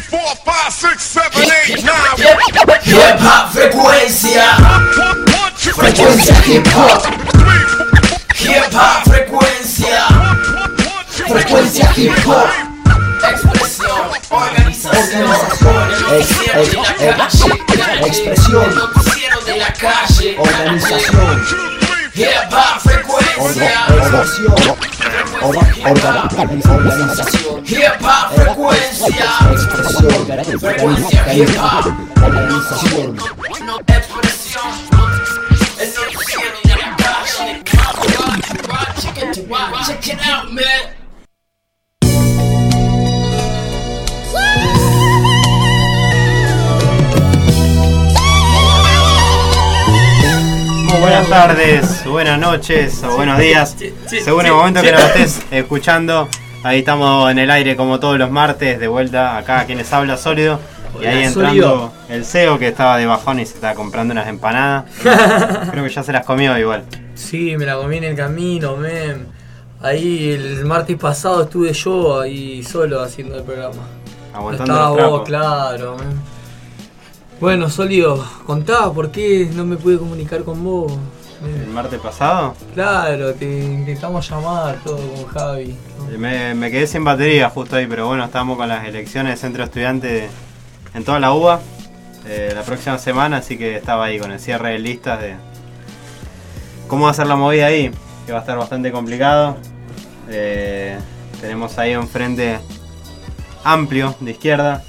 Hip hop frecuencia. Frecuencia hip hop. Hip hop frecuencia. Frecuencia hip hop. Expresión, organización. Expresión. Noticiero de la calle. Organización. Hip hop frecuencia. Organización. Hip hop frecuencia. Expresión. Frecuencia hip hop. Organización. Expresión. El noticiero de la calle. Check it out, man. Buenas tardes, buenas noches o buenos días, según el momento que nos estés escuchando. Ahí estamos en el aire como todos los martes, de vuelta acá quienes habla Sólido. Y ahí entrando el CEO que estaba de bajón y se estaba comprando unas empanadas. Creo que ya se las comió igual. Sí, me la comí en el camino, men. Ahí el martes pasado estuve yo ahí solo haciendo el programa. Aguantando estaba los trapos. vos, claro, men. Bueno, Sólido, contá por qué no me pude comunicar con vos. ¿El martes pasado? Claro, te intentamos llamar todo con Javi. Me quedé sin batería justo ahí, pero bueno, estamos con las elecciones de centro estudiante en toda la UBA la próxima semana, así que estaba ahí con el cierre de listas de cómo va a ser la movida ahí, que va a estar bastante complicado. Tenemos ahí un frente amplio de izquierda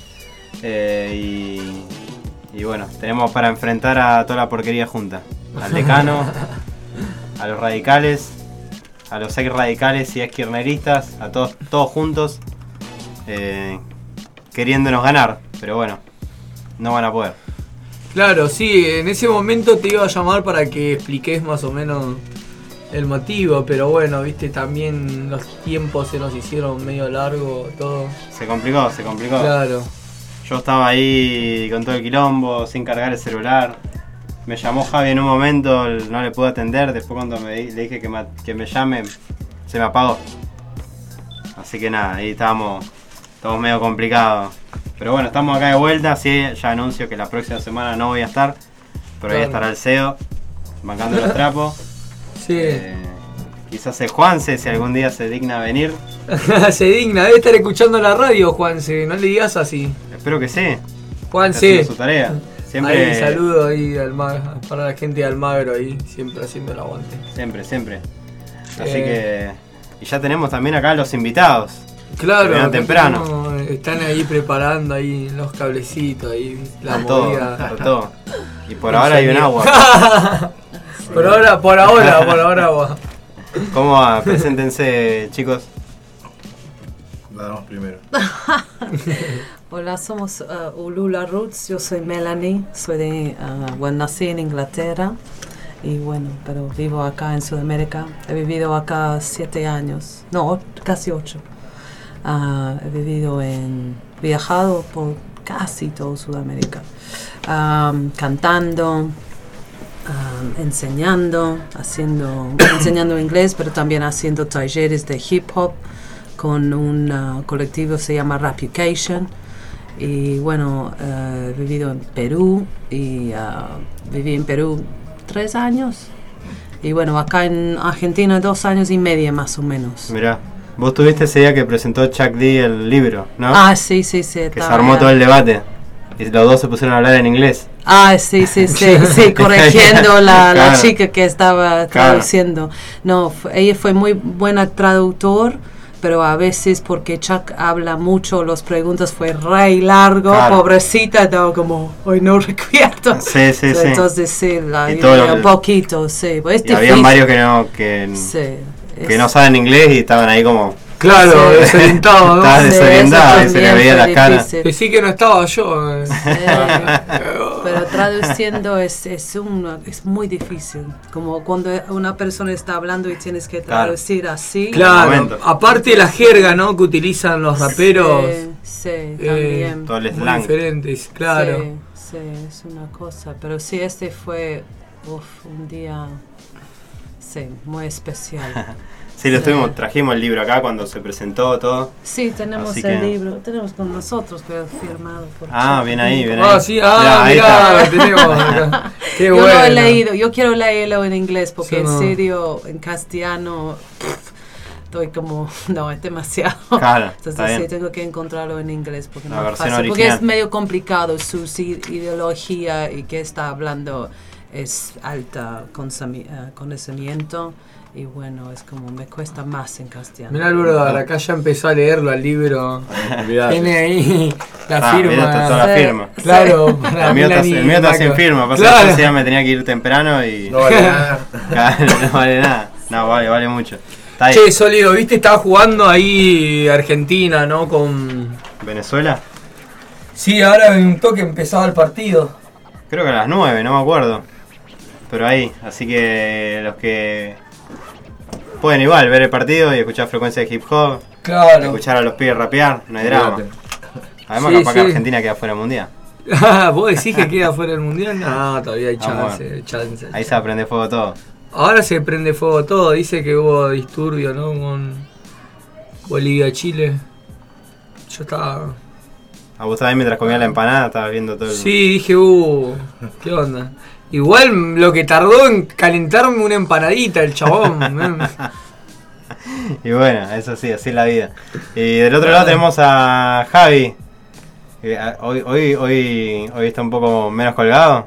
y bueno, tenemos para enfrentar a toda la porquería junta. Al decano, a los radicales, a los ex radicales y ex kirchneristas, a todos juntos, queriéndonos ganar, pero bueno, no van a poder. Claro, sí, en ese momento te iba a llamar para que expliques más o menos el motivo, pero bueno, viste, también los tiempos se nos hicieron medio largo, todo. Se complicó. Claro. Yo estaba ahí con todo el quilombo, sin cargar el celular. Me llamó Javi en un momento, no le pude atender. Después cuando le dije que me llame, se me apagó. Así que nada, ahí estábamos medio complicados. Pero bueno, estamos acá de vuelta. Sí, ya anuncio que la próxima semana no voy a estar. Pero ahí estará el CEO, bancando los trapos. Sí. Quizás el Juanse, si algún día se digna a venir. Se digna, debe estar escuchando la radio, Juanse, no le digas así. Espero que sí. Juanse. Está haciendo su tarea. Siempre. Ahí, saludo ahí para la gente de Almagro ahí, siempre haciendo el aguante. Siempre. Así que. Y ya tenemos también acá los invitados. Claro, temprano. Están ahí preparando ahí los cablecitos, ahí la movida. Todo. Y por ahora hay un agua. Por ahora agua. ¿Cómo va? Preséntense, chicos. Vamos primero. Hola, somos Ulula Roots, yo soy Melanie, nací en Inglaterra y bueno, pero vivo acá en Sudamérica. He vivido acá 7 años, casi 8. Viajado por casi todo Sudamérica, cantando, enseñando inglés, pero también haciendo talleres de hip hop con un colectivo que se llama Rapucation. Y bueno, he vivido en Perú y viví en Perú 3 años. Y bueno, acá en Argentina 2 años y medio más o menos. Mirá, vos tuviste ese día que presentó Chuck D el libro, ¿no? Sí. Que se armó todo el debate. Y los dos se pusieron a hablar en inglés. Sí, corrigiendo la chica que estaba traduciendo. No, ella fue muy buena traductor, pero a veces porque Chuck habla mucho, las preguntas fue re largo, pobrecita, estaba como, hoy no recuerdo. Sí. Entonces sí, un poquito, sí. Pues y había varios que no saben inglés y estaban ahí como... Claro, desorientado, ¿no? Estaba desorientado y se le veía las caras. Sí que no estaba yo. Pero traduciendo es muy difícil. Como cuando una persona está hablando y tienes que traducir así. Claro, aparte la jerga, ¿no? Que utilizan los raperos. Sí, también. Todo el slang. Muy diferentes, claro. Sí, es una cosa. Pero sí, fue un día muy especial. Sí, trajimos el libro acá cuando se presentó todo. Sí, tenemos Así el que- libro, tenemos con nosotros, pero firmado por Bien ahí, bien ahí. Ah, sí, Ahí mirá, está. lo tenemos acá. Qué Yo bueno. lo he leído, yo quiero leerlo en inglés porque Sí, en no. serio, en castellano, estoy como, no, es demasiado. Claro, está Entonces sí, bien. tengo que encontrarlo en inglés porque La no es versión fácil, porque original. es medio complicado, su ideología y que está hablando es alta conocimiento y bueno, es como me cuesta más en castellano. Mirá, Álvaro, acá ya empezó a leerlo al libro. Olvidate. Tiene ahí la Mirá, firma. está toda la Sí. firma. Claro, para El mío está Melanie sin Maco. firma, pasa Claro. que ya me tenía que ir temprano y No vale nada. Claro, no vale nada. No, vale mucho. Está ahí. Che, sólido, viste, estaba jugando ahí Argentina, ¿no? Con. ¿Venezuela? Sí, ahora en un toque empezaba el partido. Creo que a las 9, no me acuerdo. Pero ahí, así que los que pueden igual ver el partido y escuchar frecuencia de hip hop, Claro. escuchar a los pibes rapear, no hay drama. Olvidate. Además, Sí, capaz que sí. Argentina queda fuera del mundial. ¿Vos decís que queda fuera del mundial? No, todavía hay chance, bueno. hay chance. Ahí se aprende fuego todo. Ahora se prende fuego todo, dice que hubo disturbio, ¿no? Con Bolivia-Chile. Yo estaba. A vos también mientras comía la empanada estabas viendo todo el... Sí, dije, ¿qué onda? Igual lo que tardó en calentarme una empanadita el chabón. Y bueno, eso sí, así es la vida. Y del otro lado tenemos a Javi. Hoy está un poco menos colgado.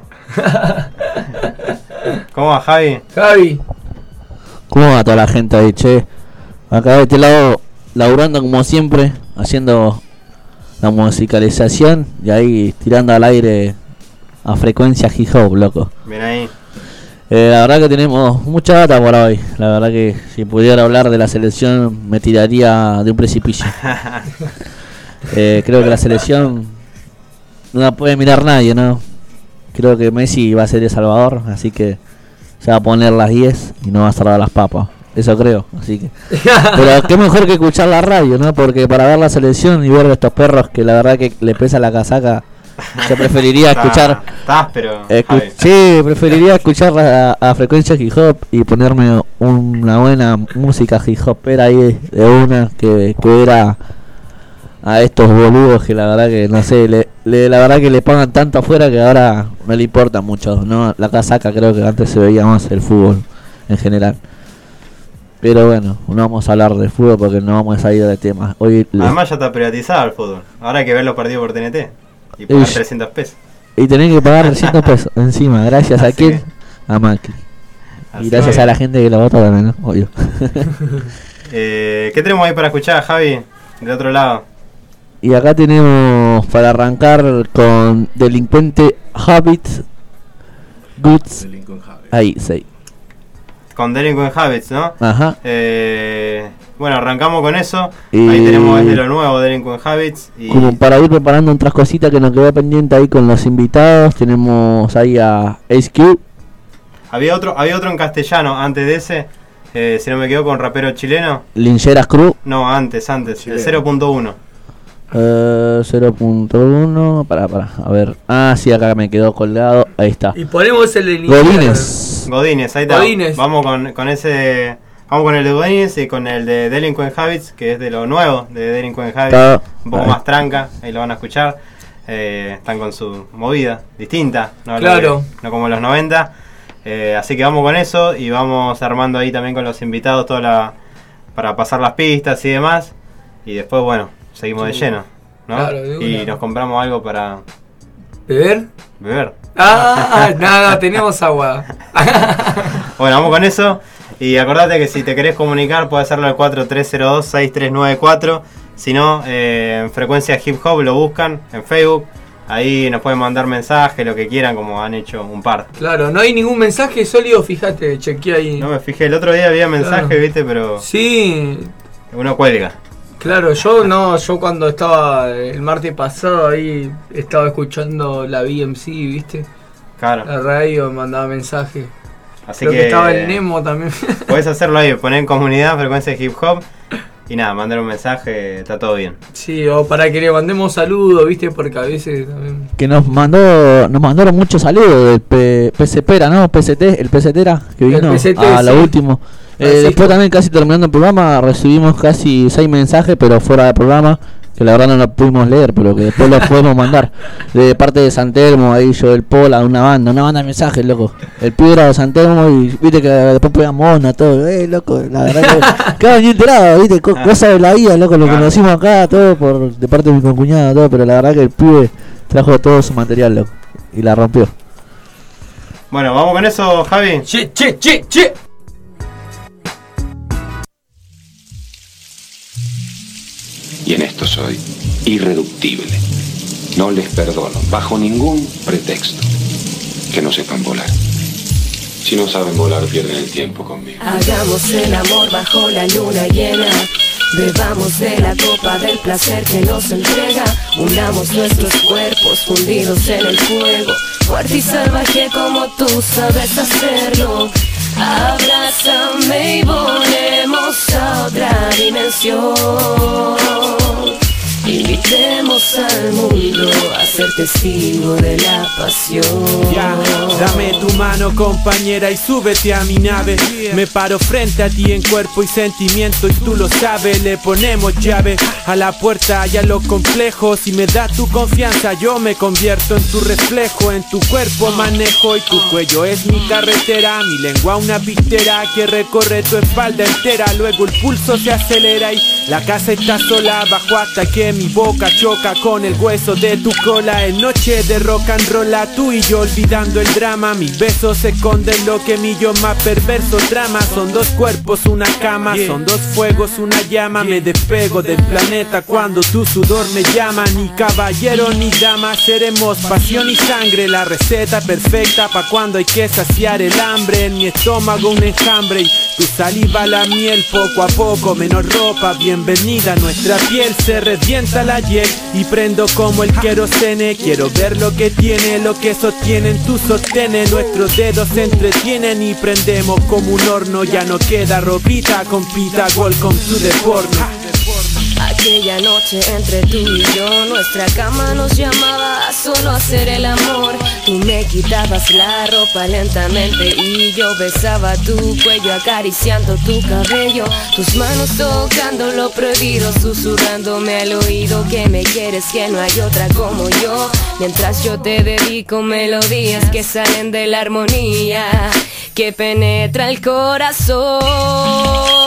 ¿Cómo va, Javi? Javi, ¿Cómo va toda la gente ahí, che? Acá de este lado, laburando como siempre, haciendo la musicalización y ahí tirando al aire a frecuencia hip hop, loco. Bien ahí. La verdad que tenemos mucha data por hoy. La verdad que si pudiera hablar de la selección me tiraría de un precipicio. Creo que la selección no la puede mirar nadie, ¿no? Creo que Messi va a ser El Salvador, así que se va a poner las 10 y no va a salvar las papas. Eso creo, así que... Pero qué mejor que escuchar la radio, ¿no? Porque para ver la selección y ver a estos perros que la verdad que le pesa la casaca, yo preferiría escuchar... Estás, pero... Javi. Sí, preferiría escuchar a frecuencia hip hop y ponerme una buena música hip hopera ahí de una que ver a estos boludos que la verdad que no sé, la verdad que le pongan tanto afuera que ahora no le importa mucho, ¿no? La casaca creo que antes se veía más el fútbol en general. Pero bueno, no vamos a hablar de fútbol porque no vamos a salir de tema. Además ya está privatizado el fútbol. Ahora hay que ver los partidos por TNT. Y pagar 300 pesos. Y tenés que pagar 300 pesos encima, gracias a Así quién, que- a Macri. Así Y gracias que- a la gente que lo vota también, ¿no? Obvio. ¿Qué tenemos ahí para escuchar, Javi? Del otro lado. Y acá tenemos para arrancar con Delincuente Habits Goods. Delinquent Javi. Ahí, sí. Con Delinquent Habits, ¿no? Ajá. Bueno, arrancamos con eso. Y- Ahí tenemos desde lo nuevo Delinquent Habits. Y Como para ir preparando otras cositas que nos quedó pendiente ahí con los invitados. Tenemos ahí a HQ. había otro en castellano antes de ese. Si no me equivoco, con rapero chileno. Lincheras Crew. No, antes, el Chileno. 0.1. 0.1. Para, a ver. Ah, sí, acá me quedó colgado. Ahí está. y ponemos el de Godínez. Godínez, ahí está. Godínez. Vamos con ese. Vamos con el de Godínez y con el de Delinquent Habits, que es de lo nuevo de Delinquent Habits. Está- Un poco ahí. más tranca, ahí lo van a escuchar. Están con su movida distinta, no, Claro. no como los 90. Así que vamos con eso y vamos armando ahí también con los invitados para pasar las pistas y demás. Y después, bueno, seguimos de lleno, ¿no? Claro, de y una. nos compramos algo para ¿Beber? beber. Nada, tenemos agua. Bueno, vamos con eso. Y acordate que si te querés comunicar, puedes hacerlo al 4302-6394. Si no, en Frecuencia Hip Hop lo buscan en Facebook. Ahí nos pueden mandar mensajes, lo que quieran, como han hecho un par. Claro, no hay ningún mensaje sólido, fíjate, chequeé ahí. No me fijé, el otro día había mensajes, Claro. viste, pero Sí, uno cuelga. claro, yo cuando estaba el martes pasado ahí estaba escuchando la BMC, ¿viste? Claro. La radio me mandaba mensajes. Así Creo que que estaba el Nemo también. podés hacerlo ahí, poner en comunidad Frecuencia Hip Hop. Y nada, mandar un mensaje, está todo bien. Sí, o para que le mandemos saludos, ¿viste? Porque a veces también... Que nos mandaron muchos saludos del PCPera, ¿no? PCT, el PCTera que El vino PCT, a lo sí. último. Después también casi terminando el programa recibimos casi 6 mensajes, pero fuera del programa, que la verdad no los pudimos leer, pero que después los podemos mandar. De parte de San Telmo, ahí yo del Pola, una banda de mensajes, loco. El piedra de San Telmo y viste que después pegamos onda, todo, loco, la verdad que quedaba bien enterado, viste, cosas de la vida, loco, lo conocimos acá, todo de parte de mi concuñado, todo, pero la verdad que el pibe trajo todo su material, loco, y la rompió. Bueno, vamos con eso, Javi. Che. Y en esto soy irreductible. No les perdono, bajo ningún pretexto, que no sepan volar. Si no saben volar, pierden el tiempo conmigo. Hagamos el amor bajo la luna llena. Bebamos de la copa del placer que nos entrega. Unamos nuestros cuerpos fundidos en el fuego. Fuerte y salvaje como tú sabes hacerlo. Abrázame y volemos a otra dimensión. Invitemos al mundo a ser testigo de la pasión. Ya, dame tu mano compañera y súbete a mi nave. Me paro frente a ti en cuerpo y sentimiento y tú lo sabes. Le ponemos llave a la puerta y a los complejos. Si me das tu confianza yo me convierto en tu reflejo. En tu cuerpo manejo y tu cuello es mi carretera. Mi lengua una pistera que recorre tu espalda entera. Luego el pulso se acelera y la casa está sola. Bajo hasta que mi boca choca con el hueso de tu cola. En noche de rock and roll, tú y yo olvidando el drama. Mis besos esconden lo que mi yo más perverso trama. Son dos cuerpos, una cama, son dos fuegos, una llama. Me despego del planeta cuando tu sudor me llama. Ni caballero ni dama, seremos pasión y sangre. La receta perfecta pa' cuando hay que saciar el hambre. En mi estómago un enjambre y tu saliva la miel. Poco a poco menos ropa, bienvenida a nuestra piel. Se revienta la hiel y prendo como el querosene. Quiero ver lo que tiene, lo que sostienen tus sostenes. Nuestros dedos se entretienen y prendemos como un horno. Ya no queda ropita, compita, welcome to the porno. Aquella noche entre tú y yo, nuestra cama nos llamaba a solo hacer el amor. Tú me quitabas la ropa lentamente y yo besaba tu cuello acariciando tu cabello. Tus manos tocando lo prohibido, susurrándome al oído que me quieres, que no hay otra como yo. Mientras yo te dedico melodías que salen de la armonía, que penetra el corazón.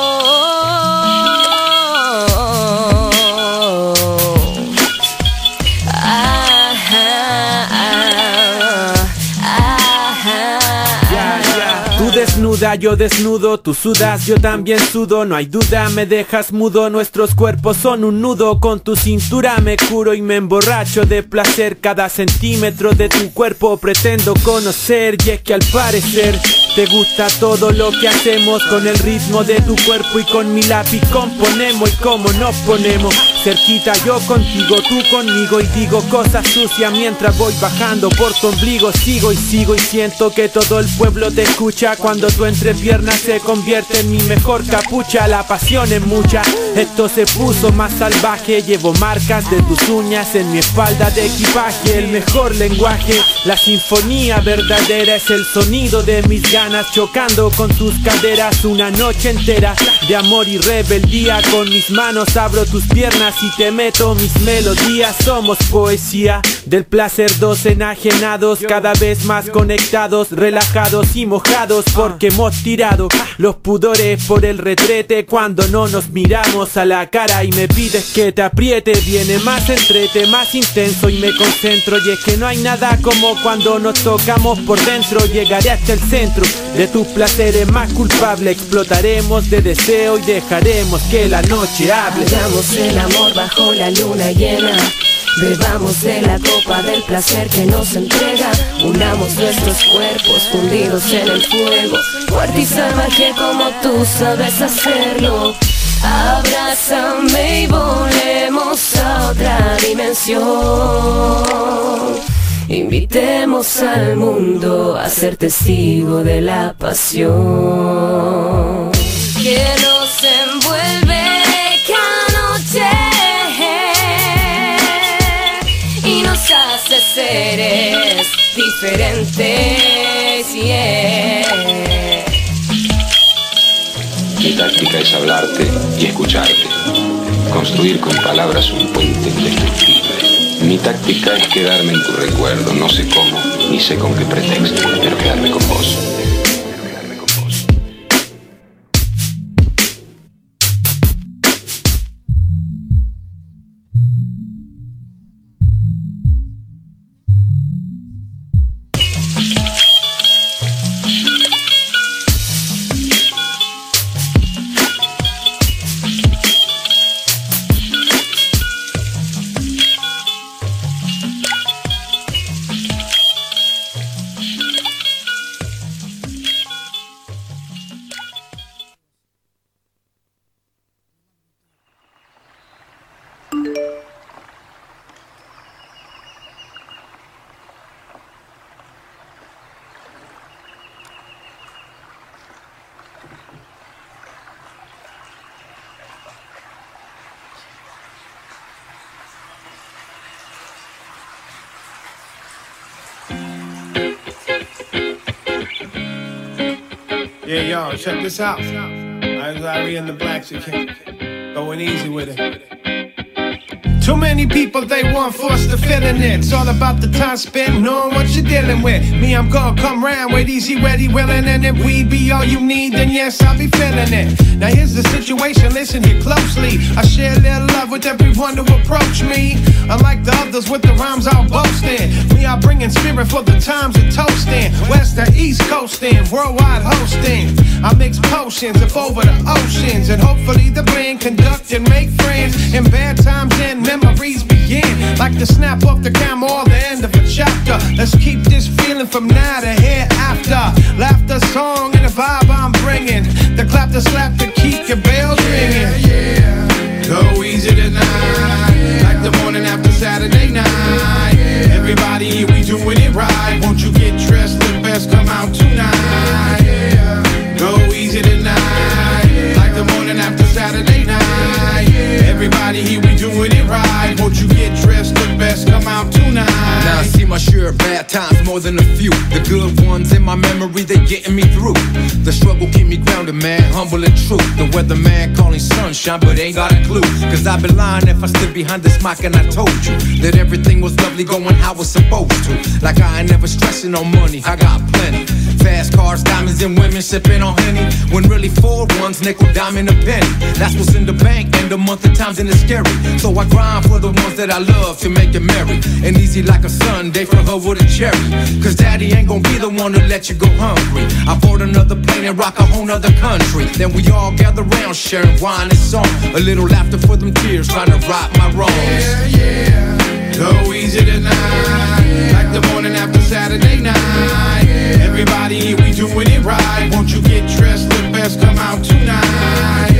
Desnuda, yo desnudo, tú sudas, yo también sudo. No hay duda, me dejas mudo. Nuestros cuerpos son un nudo. Con tu cintura me curo y me emborracho de placer. Cada centímetro de tu cuerpo pretendo conocer. Y es que al parecer te gusta todo lo que hacemos. Con el ritmo de tu cuerpo y con mi lápiz componemos. Y como nos ponemos cerquita, yo contigo, tú conmigo. Y digo cosas sucias mientras voy bajando por tu ombligo. Sigo y sigo y siento que todo el pueblo te escucha. Cuando tu entrepierna se convierte en mi mejor capucha. La pasión es mucha, esto se puso más salvaje. Llevo marcas de tus uñas en mi espalda de equipaje. El mejor lenguaje, la sinfonía verdadera es el sonido de mis ganas chocando con tus caderas. Una noche entera de amor y rebeldía. Con mis manos abro tus piernas y te meto mis melodías. Somos poesía del placer, dos enajenados, cada vez más conectados, relajados y mojados. Porque hemos tirado los pudores por el retrete. Cuando no nos miramos a la cara y me pides que te apriete, viene más entrete, más intenso y me concentro. Y es que no hay nada como cuando nos tocamos por dentro. Llegaré hasta el centro de tus placeres más culpable. Explotaremos de deseo y dejaremos que la noche hable. Hagamos el amor bajo la luna llena. Bebamos de la copa del placer que nos entrega. Unamos nuestros cuerpos fundidos en el fuego. Fuerte y salvaje como tú sabes hacerlo. Abrázame y volemos a otra dimensión. Invitemos al mundo a ser testigo de la pasión que nos envuelve cada noche y nos hace seres diferentes, yeah. Mi táctica es hablarte y escucharte. Construir con palabras un puente indestructible. Mi táctica es quedarme en tu recuerdo, no sé cómo, ni sé con qué pretexto, pero quedarme con vos. Yeah, yo, check this out. I'm Larry and the Blacks again. Going easy with it. Too many people, they want force to fit in it. It's all about the time spent knowing what you're dealing with. Me, I'm gonna come round with easy, ready, willing. And if weed be all you need, then yes, I'll be feeling it. Now here's the situation, listen here closely. I share a little love with everyone who approach me. Unlike the others with the rhymes I'm boasting. We are bringing spirit for the times of toasting. West to East coasting, worldwide hosting. I mix potions up over the oceans. And hopefully the blend conduct and make friends. In bad times and memories begin. Like the snap off the camera or the end of a chapter. Let's keep this feeling from now to hereafter. Laughter, song, and the vibe I'm bringing. The clap, the slap, to keep your bells ringing. Go easy tonight, like the morning after Saturday night. Everybody, we doing it right. Won't you get dressed, the best come out tonight. Go easy tonight, like the morning after Saturday night. Everybody here, we doing it right. Won't you get dressed, the best come out tonight. Now I see my share of bad times, more than a few. The good ones in my memory, they getting me through. The struggle keep me grounded, man, humble and true. The weatherman calling sunshine, but ain't got a clue. Cause I'd be lying if I stood behind this mic and I told you that everything was lovely going how it's supposed to. Like I ain't never stressing on money, I got plenty. Fast cars, diamonds, and women sipping on Henny. When really 4 ones, nickel, dime, and a penny. That's what's in the bank, and the month of times and it's scary. So I grind for the ones that I love to make it merry. And easy like a Sunday for her with a cherry. Cause daddy ain't gonna be the one to let you go hungry. I board another plane and rock a whole nother country. Then we all gather round sharing wine and song. A little laughter for them tears, trying to right my wrongs. Yeah. Go easy tonight, like the morning after Saturday night. Everybody here, we doing it right. Won't you get dressed, the best come out tonight.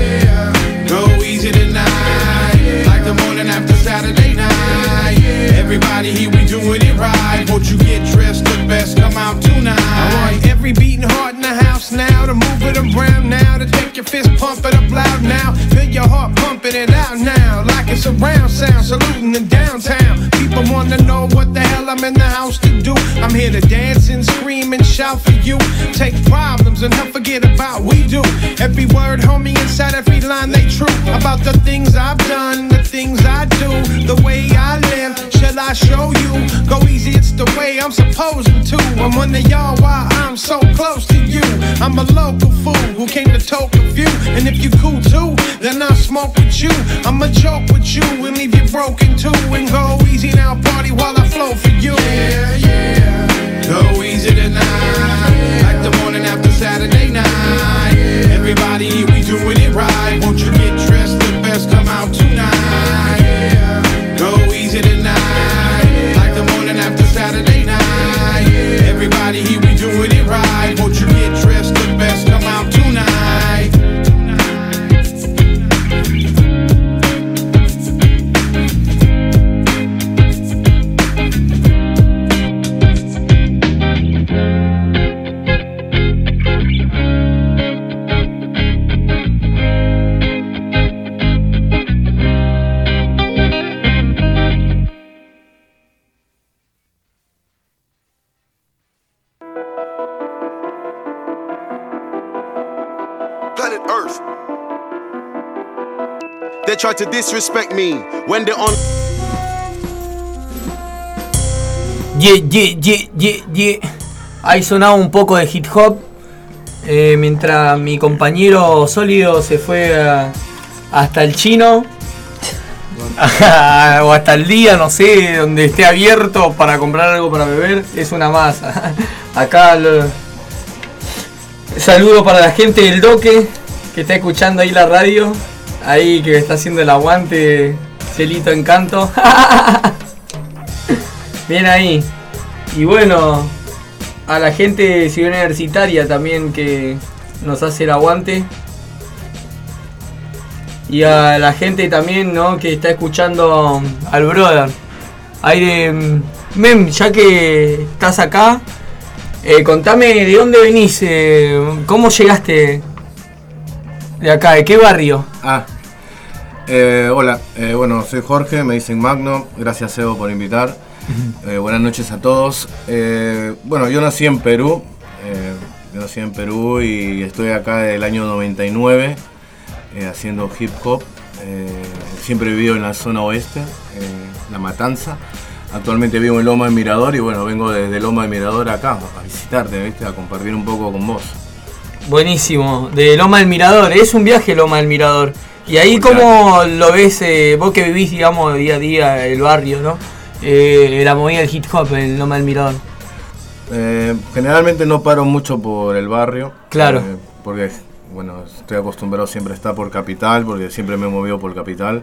Go easy tonight, like the morning after Saturday night. Everybody here, we doing it right. Won't you get dressed, the best come out tonight. Alright, every beating heart in the house now. To move it around now, to take your fist, pump it up loud now. Feel your heart pumping it out now, like it's a round sound, saluting in downtown. People wanna know what the hell I'm in the house to do. I'm here to dance and scream and shout for you. Take problems and don't forget about we do. Every word, homie, inside every line they true. About the things I've done, the things I do, the way I live. Shall I show you? Go easy, it's the way I'm supposed to. I'm one of y'all while I'm so close to you. I'm a local fool who came to talk with you. And if you cool too, then I'll smoke with you. I'ma joke with you and leave you broken too. And go easy now, party while I flow for you. Yeah. Go easy tonight, like the morning after Saturday night. Everybody here, we doing it right. Won't you get dressed, the best come out tonight. Go easy tonight, like the morning after Saturday night. Everybody here, we doing it right. Won't you get dressed, the best come out tonight. Planet Earth. They try to disrespect me when they're on. Yeah. Ahí sonaba un poco de hip hop. Mientras mi compañero Sólido se fue hasta el Chino. O hasta el día, no sé, donde esté abierto para comprar algo para beber. Es una masa. Acá saludo para la gente del Doque que está escuchando ahí la radio. Ahí que está haciendo el aguante. Celito Encanto. Bien ahí. Y bueno, a la gente de Ciudad Universitaria también que nos hace el aguante. Y a la gente también, ¿no?, que está escuchando al brother. Ahí de... Mem, ya que estás acá, contame de dónde venís, cómo llegaste de acá, de qué barrio. Hola, bueno, soy Jorge, me dicen Magno, gracias Evo por invitar. Buenas noches a todos. Bueno, yo nací en Perú, y estoy acá desde el año 99 haciendo hip hop. Siempre he vivido en la zona oeste, La Matanza. Actualmente vivo en Loma del Mirador y bueno, vengo desde Loma del Mirador acá a visitarte, ¿viste? A compartir un poco con vos. Buenísimo, de Loma del Mirador, es un viaje Loma del Mirador. Y ahí cómo lo ves, vos que vivís, digamos, día a día el barrio, ¿no? La movida del hip hop en Loma del Mirador. Generalmente no paro mucho por el barrio. Claro. Porque, bueno, estoy acostumbrado siempre a estar por Capital, porque siempre me he movido por Capital.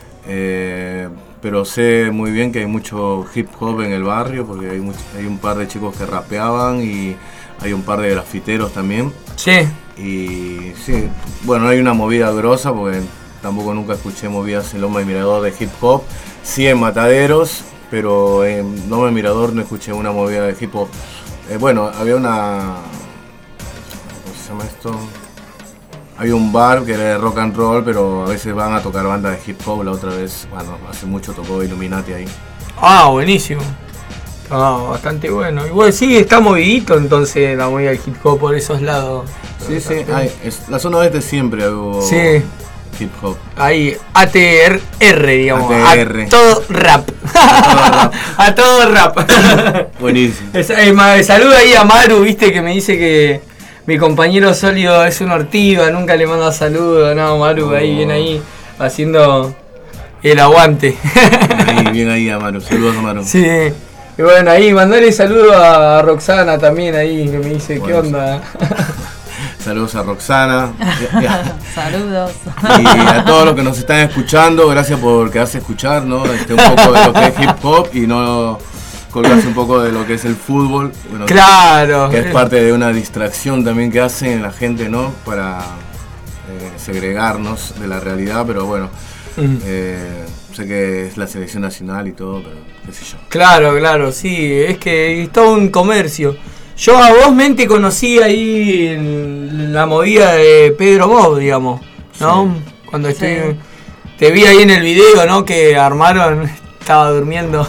Pero sé muy bien que hay mucho hip hop en el barrio, porque hay un par de chicos que rapeaban y hay un par de grafiteros también. Sí. Y sí, bueno, no hay una movida grosa, porque tampoco nunca escuché movidas en Loma del Mirador de hip hop. Sí en Mataderos, pero en Loma del Mirador no escuché una movida de hip hop. Bueno, había una... ¿Cómo se llama esto? Había un bar que era de rock and roll, pero a veces van a tocar bandas de hip hop. La otra vez, bueno, hace mucho tocó Illuminati ahí. Ah, buenísimo. Bastante bueno. Igual sí, está movidito entonces la movida del hip hop por esos lados. Sí, la zona oeste siempre hubo hip hop. Ahí, ATR, digamos. ATR. A todo rap. A todo rap. Buenísimo. Saludo ahí a Maru, viste, que me dice que mi compañero Sólido es un ortiva, nunca le manda saludos. No, Maru, ahí, bien ahí, haciendo el aguante. Bien ahí a Maru, saludos a Maru. Sí. Y bueno, ahí, mandale saludos a Roxana también ahí, que me dice, bueno, ¿qué onda? Saludos a Roxana. Saludos. Y a todos los que nos están escuchando, gracias por quedarse a escuchar, ¿no? Un poco de lo que es hip hop y no colgarse un poco de lo que es el fútbol. Bueno, claro. Que es parte de una distracción también que hacen la gente, ¿no? Para segregarnos de la realidad, pero bueno. Sé que es la selección nacional y todo, pero qué sé yo. Claro, sí, es que es todo un comercio. Yo a vos te conocí ahí en la movida de Pedro Bob, digamos, ¿no? Sí. Cuando te vi ahí en el video, ¿no? Que armaron, estaba durmiendo.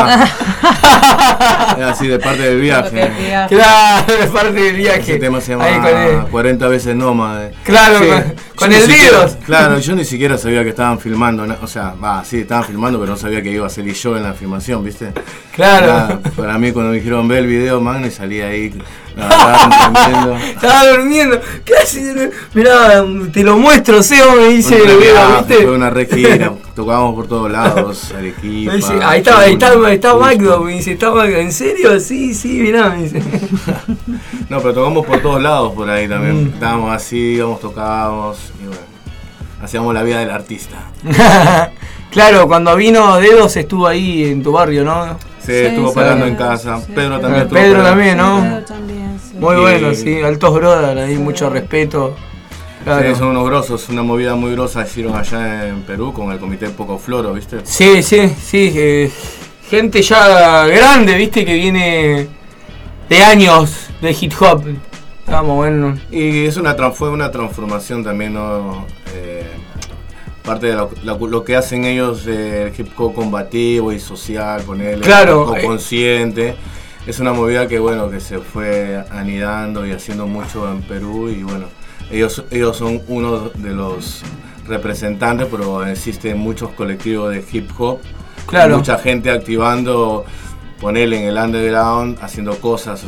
Así de parte del viaje. Claro, de parte del viaje. Ese tema se llama 40 veces Nómada. Claro, sí. con el dedo. Claro, yo ni siquiera sabía que estaban filmando, ¿no? O sea, sí, estaban filmando, pero no sabía que iba a salir yo en la filmación, ¿viste? Claro. Para mí cuando me dijeron ve el video, Magno, y salí ahí. Estaba durmiendo. ¿Qué haces? Mirá, te lo muestro, Seo, me dice el video, ¿viste? Fue una re gira, tocábamos por todos lados, Arequipa. Ahí está Magno, me dice, ¿está Magno? ¿En serio? Sí, mirá, me dice. No, pero tocamos por todos lados por ahí también. Estábamos así, tocábamos y bueno, hacíamos la vida del artista. Claro, cuando vino Dedos estuvo ahí en tu barrio, ¿no? Sí, estuvo parando en casa. Sí. Pedro también estuvo. Pedro también, ¿no? Pedro también, sí. Muy bueno, sí. Altos brothers, ahí mucho respeto. Claro. Sí, son unos grosos, una movida muy grosa hicieron allá en Perú con el comité Poco Floro, ¿viste? Sí. Gente ya grande, ¿viste? Que viene de años de hip hop. Estamos bueno. Y fue una transformación también, ¿no? Parte de lo que hacen ellos de hip hop combativo y social, ponerle claro, consciente. Es una movida que bueno, que se fue anidando y haciendo mucho en Perú y bueno, ellos son uno de los representantes, pero existen muchos colectivos de hip hop. Claro. Mucha gente activando, ponerle en el underground, haciendo cosas,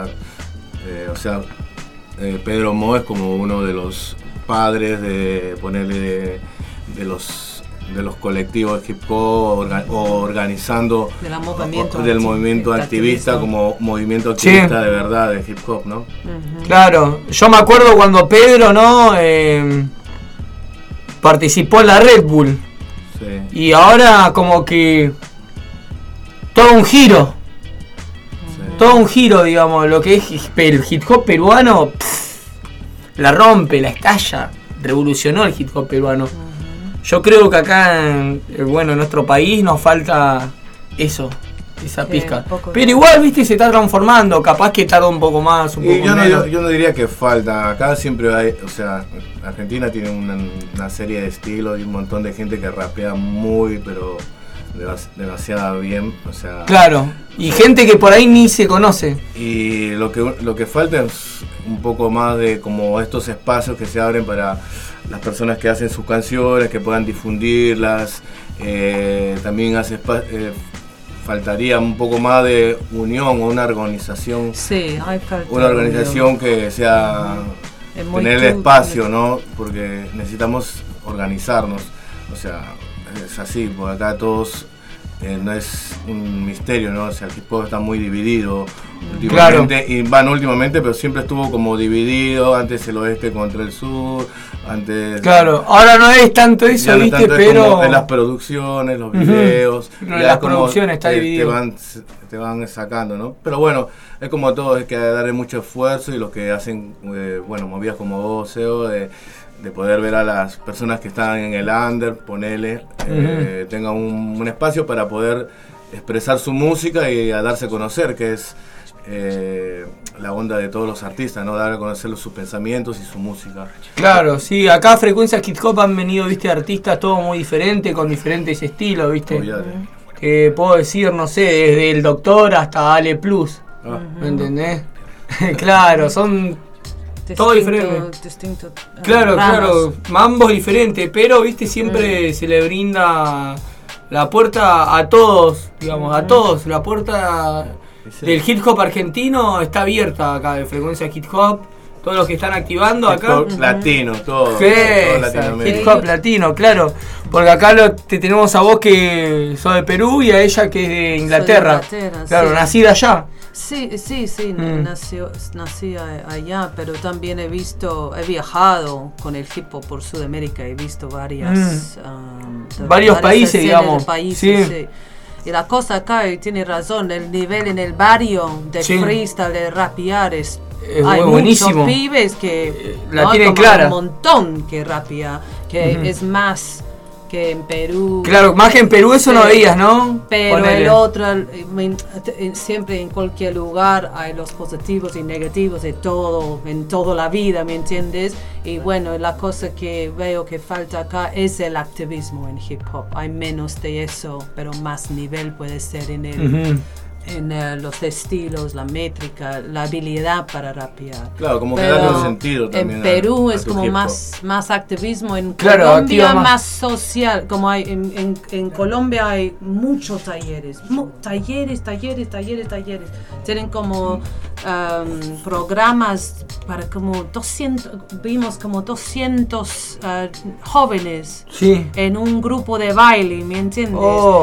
Pedro Mo es como uno de los padres de ponerle de los colectivos de hip hop organizando del movimiento activista como movimiento activista de verdad de hip hop, ¿no? Claro, yo me acuerdo cuando Pedro, ¿no? Participó en la Red Bull. Sí. Y ahora como que todo un giro. Sí. Todo un giro, digamos, lo que es el hip hop peruano, la rompe, la estalla, revolucionó el hip hop peruano. Yo creo que acá en nuestro país nos falta eso, esa pizca. Pero igual, viste, se está transformando, capaz que tarda un poco más, un poco menos. Yo no diría que falta, acá siempre hay, Argentina tiene una serie de estilos y un montón de gente que rapea pero demasiado bien, Claro, y gente que por ahí ni se conoce. Y lo que falta es un poco más de como estos espacios que se abren para las personas que hacen sus canciones, que puedan difundirlas. También faltaría un poco más de unión o una organización. Sí, hay falta. Una organización que sea tener el espacio, ¿no? Porque necesitamos organizarnos. Es así, porque acá todos no es un misterio, ¿no? El hip hop está muy dividido últimamente, claro. Últimamente, pero siempre estuvo como dividido, antes el oeste contra el sur, antes... Claro, ahora no es tanto eso, ¿viste? Tanto pero... en las producciones, los videos... las producciones está dividido. Te van sacando, ¿no? Pero bueno, es como todo, hay que darle mucho esfuerzo y los que hacen, movidas como vos, Seo, de poder ver a las personas que están en el under, tengan un espacio para poder expresar su música y a darse a conocer, que es la onda de todos los artistas, ¿no? Dar a conocer sus pensamientos y su música. Claro, sí, acá a Frecuencia Hip Hop han venido, viste, artistas todos muy diferentes, con diferentes estilos, viste. Puedo decir, no sé, desde el Doctor hasta Ale Plus, ¿me entendés? Claro, son... todo diferente. Claro, ambos diferentes, pero viste, siempre se le brinda la puerta a todos, digamos, a todos. La puerta del hip hop argentino está abierta acá, de Frecuencia Hip Hop. Todos los que están activando acá. Hip hop latino, todo Latinoamérica. Hip hop latino, claro. Porque acá te tenemos a vos que sos de Perú y a ella que es de Inglaterra. Claro, sí. Nacida allá. Sí, nací allá, pero también he viajado con el hip hop por Sudamérica, he visto varios países, digamos. Sí. Y la cosa acá, tiene razón, el nivel en el barrio de freestyle, de rapear hay buenísimo. Muchos pibes que la tienen clara. Un montón que rapea, que es más que en Perú. Claro, más que en Perú eso no veías, ¿no? Pero el otro, siempre en cualquier lugar hay los positivos y negativos de todo, en toda la vida, ¿me entiendes? Y bueno, la cosa que veo que falta acá es el activismo en hip hop. Hay menos de eso, pero más nivel puede ser en el... en los estilos, la métrica, la habilidad para rapear. Claro, como que darle un sentido también. En Perú es como más activismo, en Colombia más social, como hay en Colombia hay muchos talleres. Tienen como programas para como 200, vimos como 200 jóvenes en un grupo de baile, ¿me entiendes?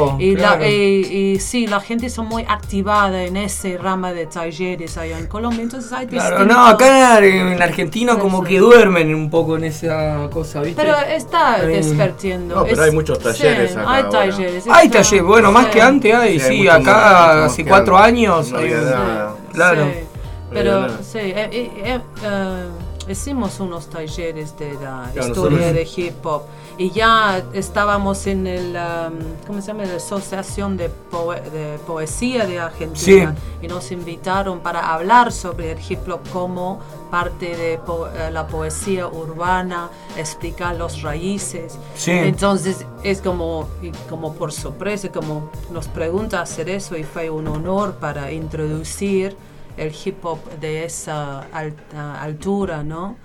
Y sí, la gente son muy activada en ese rama de talleres allá en Colombia, entonces hay acá en Argentina como que duermen un poco en esa cosa, ¿viste? Pero está despertando. No, pero hay muchos talleres acá. Hay talleres. Hay talleres, bueno, más que antes hay, acá hace 4 años. No había nada. Claro. Pero hicimos unos talleres de la historia de hip hop y ya estábamos en el ¿cómo se llama? La Asociación de Poesía de Argentina y nos invitaron para hablar sobre el hip hop como parte de la poesía urbana, explicar los raíces. Entonces es como por sorpresa, como nos pregunta hacer eso y fue un honor para introducir el hip hop de esa altura, ¿no?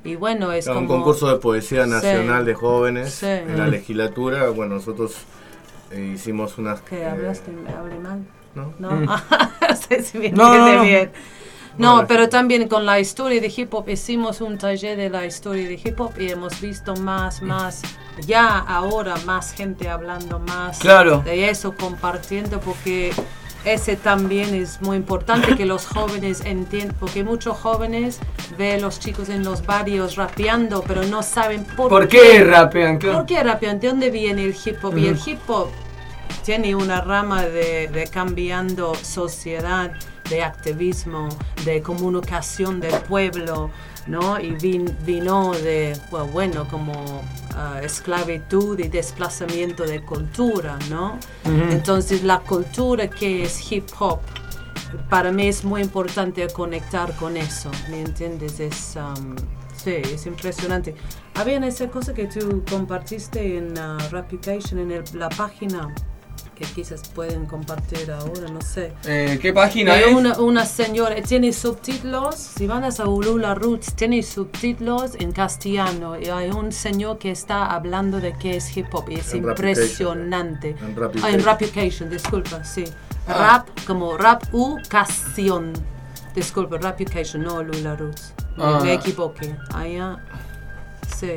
Y bueno, es Era como... un concurso de poesía nacional Sí. de jóvenes Sí. en la legislatura. Bueno, nosotros hicimos unas... ¿Qué hablaste? ¿Me hablé mal? No. No, no sé si me No, entiende no. bien. No, Vale. pero también con la historia de hip hop hicimos un taller de la historia de hip hop y hemos visto más, ya ahora más gente hablando más Claro. de eso, compartiendo, porque ese también es muy importante que los jóvenes entiendan, porque muchos jóvenes ven los chicos en los barrios rapeando, pero no saben ¿Por qué rapean? Claro. ¿Por qué rapean? ¿De dónde viene el hip hop? Y el Ujú. hip hop tiene una rama de cambiando sociedad, de activismo, de comunicación del pueblo, ¿no? Y vino de, bueno, como esclavitud y desplazamiento de cultura, ¿no? Ujú. Entonces la cultura que es hip hop, para mí es muy importante conectar con eso, ¿me entiendes? Sí, es impresionante. Había esa cosa que tú compartiste en Reputation, en la página, que quizás pueden compartir ahora, no sé. ¿Qué página De es? una señora, tiene subtítulos, si van a Ulula Roots, tiene subtítulos en castellano y hay un señor que está hablando de qué es hip hop y es En impresionante. Reputation. En Reputation, disculpa, sí. Rap, como Rap-ucación. Disculpa, Reputation, no Ulula Roots. Me equivoqué. Allá, sí.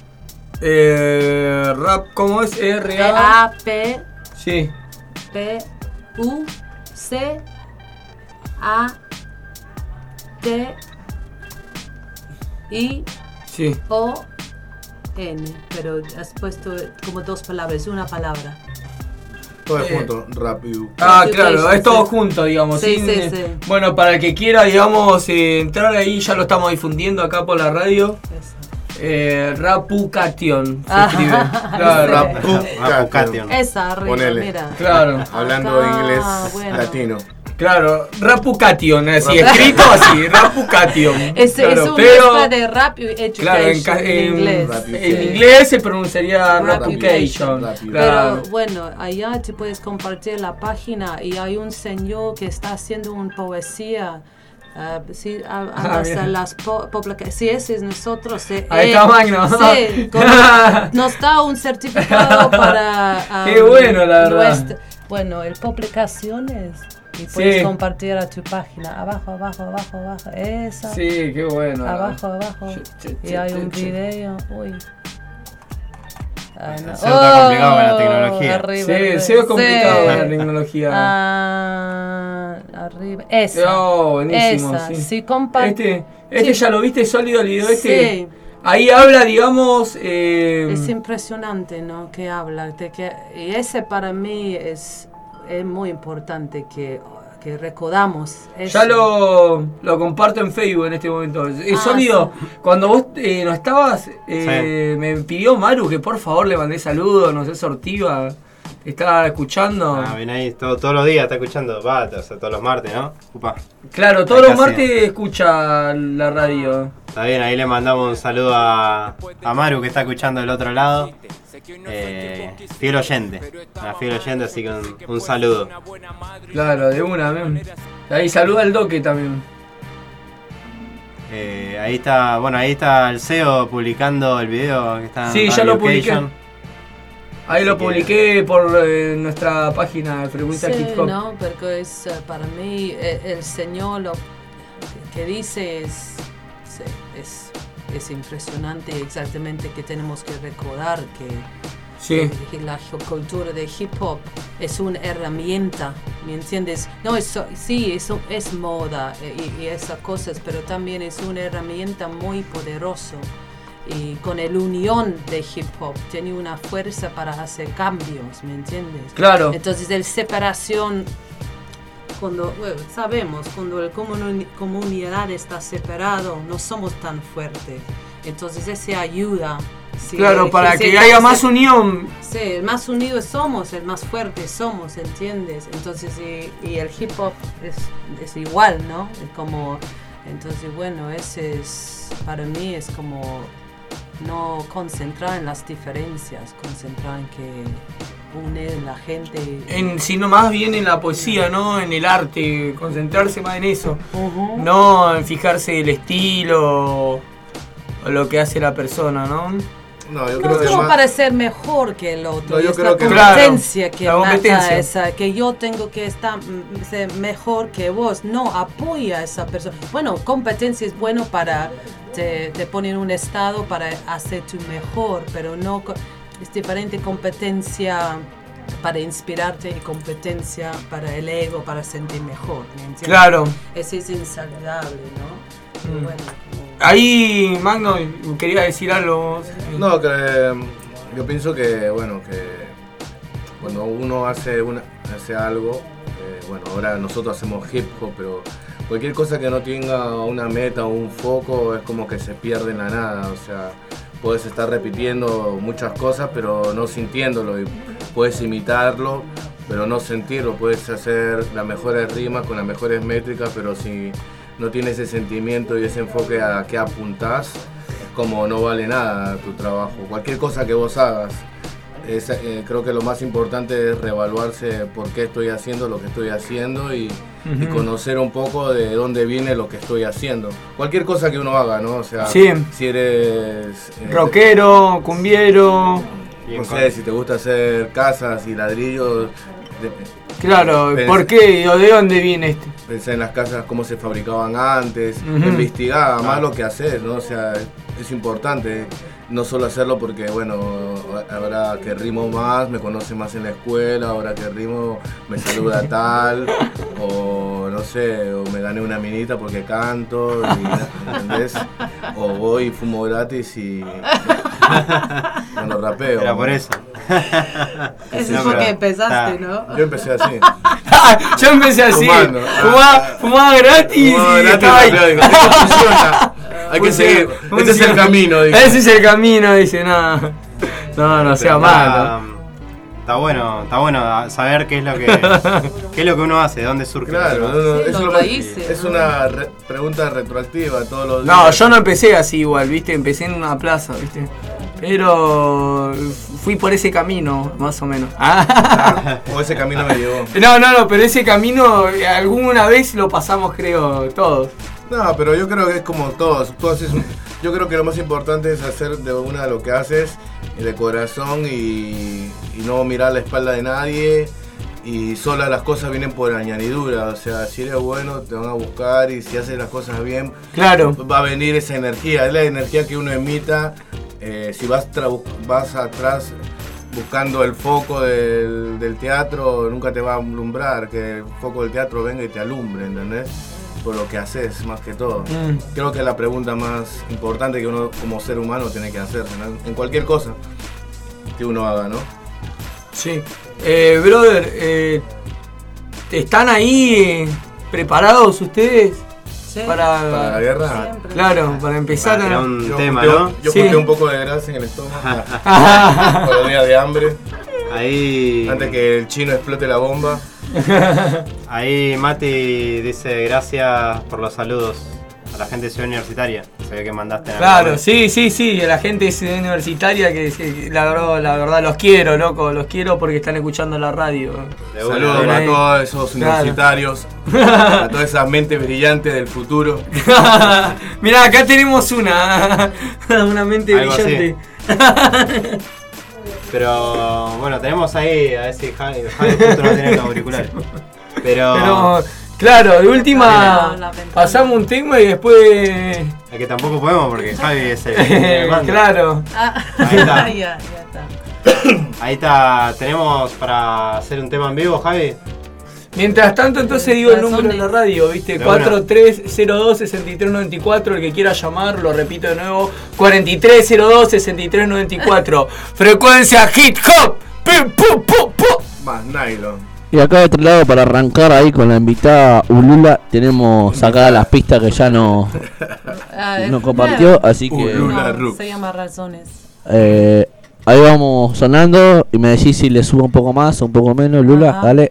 Rap, ¿cómo es? R-A. P Sí. P-U-C-A-T-I-O-N, pero has puesto como dos palabras, una palabra. Todo junto, rápido. Ah, Sí, claro, sí, es todo sí. junto, digamos. Sí, sin, sí, sí. Bueno, para el que quiera, digamos, entrar ahí, ya lo estamos difundiendo acá por la radio. Rapucation se escribe. Claro. Rapucation. Esa arriba, Ponele. mira. Claro. Hablando Acá, inglés bueno. latino. Claro, Rapucation, así, escrito así, Rapucation. Es Claro, un pero, mezcla de rap y education claro, en inglés. en inglés se pronunciaría Reputation. Rapucation. Claro. Pero bueno, allá te puedes compartir la página y hay un señor que está haciendo una poesía. Sí, hasta las sí, ese es nosotros. Ahí está Magno. Sí, nos da un certificado para. Qué bueno, la verdad. Bueno, el publicaciones. Y puedes Sí. compartir a tu página. Abajo. Esa. Sí, qué bueno. Abajo. Y hay un video. Uy. Se está complicado con la tecnología. Arriba, Sí, arriba. se ve complicado Sí. con la tecnología. Arriba. Esa. Oh, buenísimo. Esa. Sí. Si comparte. Este ya lo viste sólido el video este. Sí. Ahí habla, digamos. Es impresionante, ¿no? Que habla. Y ese para mí es muy importante que recordamos. Eso. Ya lo comparto en Facebook en este momento. Sólido, sí. cuando vos no estabas, me pidió Maru que por favor le mandé saludos, no sé, Sortiva. Estaba escuchando. Ah, bien ahí, todos los días está escuchando, o sea, todos los martes, ¿no? Upa. Claro, todos Acá los sí. martes escucha la radio. Está bien, ahí le mandamos un saludo a Maru que está escuchando del otro lado. Fiel oyente, así que un saludo. Claro, de una, men. Ahí saluda al Doque también. Ahí está el CEO publicando el video que está en Sí, ya lo publiqué. Reputation. Ahí lo publiqué por nuestra página de Frecuencia Sí, Hip Hop. no, porque es para mí el Señor lo que dice es impresionante, exactamente, que tenemos que recordar que la cultura de hip hop es una herramienta, ¿me entiendes? No, eso es moda y esas cosas, pero también es una herramienta muy poderosa. Y con la unión de hip hop tiene una fuerza para hacer cambios, ¿me entiendes? Claro. Entonces el separación, sabemos, cuando la comunidad está separado, no somos tan fuertes. Entonces eso ayuda. Sí, claro, para que haya más unión. Sí, el más unidos somos, el más fuerte somos, ¿entiendes? Entonces, y el hip hop es igual, ¿no? Entonces, bueno, ese es, para mí es como no concentrar en las diferencias, concentrar en que une la gente. Sino más bien en la poesía, ¿no? En el arte, concentrarse más en eso. No en fijarse el estilo lo que hace la persona, ¿no? No, yo No creo es que como más... para ser mejor que el otro. No, yo es creo la que- competencia Claro, que la mata competencia. esa, que yo tengo que estar ser mejor que vos. No, apoya a esa persona. Bueno, competencia es bueno para te pone en un estado para hacer tu mejor, pero no es diferente competencia para inspirarte y competencia para el ego, para sentir mejor. ¿me entiendes? Claro. Eso es insaludable, ¿no? Y bueno, Ahí, Magno, quería decir algo. No, que yo pienso que, bueno, que cuando uno hace algo, bueno, ahora nosotros hacemos hip hop, pero cualquier cosa que no tenga una meta o un foco es como que se pierde en la nada, o sea, puedes estar repitiendo muchas cosas pero no sintiéndolo y puedes imitarlo pero no sentirlo, puedes hacer las mejores rimas con las mejores métricas, pero si no tienes ese sentimiento y ese enfoque a qué apuntás, es como no vale nada tu trabajo. Cualquier cosa que vos hagas, creo que lo más importante es reevaluarse por qué estoy haciendo lo que estoy haciendo y conocer un poco de dónde viene lo que estoy haciendo. Cualquier cosa que uno haga, ¿no? O sea, Sí. si eres... Rockero, cumbiero. no sé, si te gusta hacer casas y ladrillos... Claro, ¿por qué? ¿O de dónde viene esto? Pensé en las casas, cómo se fabricaban antes, investigá más lo que haces, ¿no? O sea, es importante no solo hacerlo porque, bueno, ahora que rimo más, me conoce más en la escuela, ahora que rimo me saluda tal, o no sé, o me gané una minita porque canto, y, ¿entendés? O voy y fumo gratis y bueno, rapeo. Era por eso. eso es porque empezaste, ¿no? Yo empecé así. Yo empecé así, Fumando. fumaba gratis Fumaba y gratis, estaba ahí. rapeo, digo, esto funciona. Hay que seguir. Este es el camino, dice. Ese es el camino, dice, no sea malo. Está bueno saber qué es lo que uno hace, de dónde surge. Claro, Sí, eso los lo más- raíces, es ¿no? una pregunta retroactiva todos los días. No, yo no empecé así igual, viste, empecé en una plaza, viste. Pero fui por ese camino, más o menos. O ese camino me llevó. No, pero ese camino alguna vez lo pasamos, creo, todos. No, pero yo creo que es como todos. Yo creo que lo más importante es hacer de una lo que haces de corazón y no mirar la espalda de nadie. Y solo las cosas vienen por añadidura. O sea, si eres bueno, te van a buscar. Y si haces las cosas bien, Claro. va a venir esa energía. Es la energía que uno emita. Si vas atrás buscando el foco del teatro, nunca te va a alumbrar. Que el foco del teatro venga y te alumbre, ¿entendés? Por lo que haces, más que todo. Creo que es la pregunta más importante que uno como ser humano tiene que hacerse, ¿no? En cualquier cosa que uno haga, ¿no? Sí. Brother, ¿están ahí preparados ustedes? Sí. ¿Para la guerra? Siempre. Claro, para empezar Para a... un Yo tema, junté- ¿no? Yo Sí. junté un poco de grasa en el estómago por los días de hambre, Ahí. antes que el chino explote la bomba. Ahí Mati dice gracias por los saludos a la gente de Ciudad Universitaria. Se ve que mandaste en Claro, algún sí, la gente es universitaria que la verdad los quiero, loco, los quiero porque están escuchando la radio. De una, Saludos de una. para todos esos Claro. universitarios, a todas esas mentes brillantes del futuro. Mirá, acá tenemos una mente Algo así. brillante. Pero bueno, tenemos ahí, a ver si Javi justo no tiene los auriculares. Pero, claro, de última La ventana. pasamos un tema y después... Es que tampoco podemos porque Javi es el que manda. claro. Ahí está. ya está. Ahí está, tenemos para hacer un tema en vivo, Javi. Mientras tanto, entonces digo el número de la radio, ¿viste? De una. 4302-6394, el que quiera llamar, lo repito de nuevo, 4302-6394. Frecuencia Hip Hop. Pim, pum, pum, pum. Más nylon. Y acá de otro lado, para arrancar ahí con la invitada Ulula, tenemos sacadas las pistas que ya no compartió, así que Ulula. No, se llama Razones. ahí vamos sonando y me decís si le subo un poco más o un poco menos, Lula, Ajá. dale.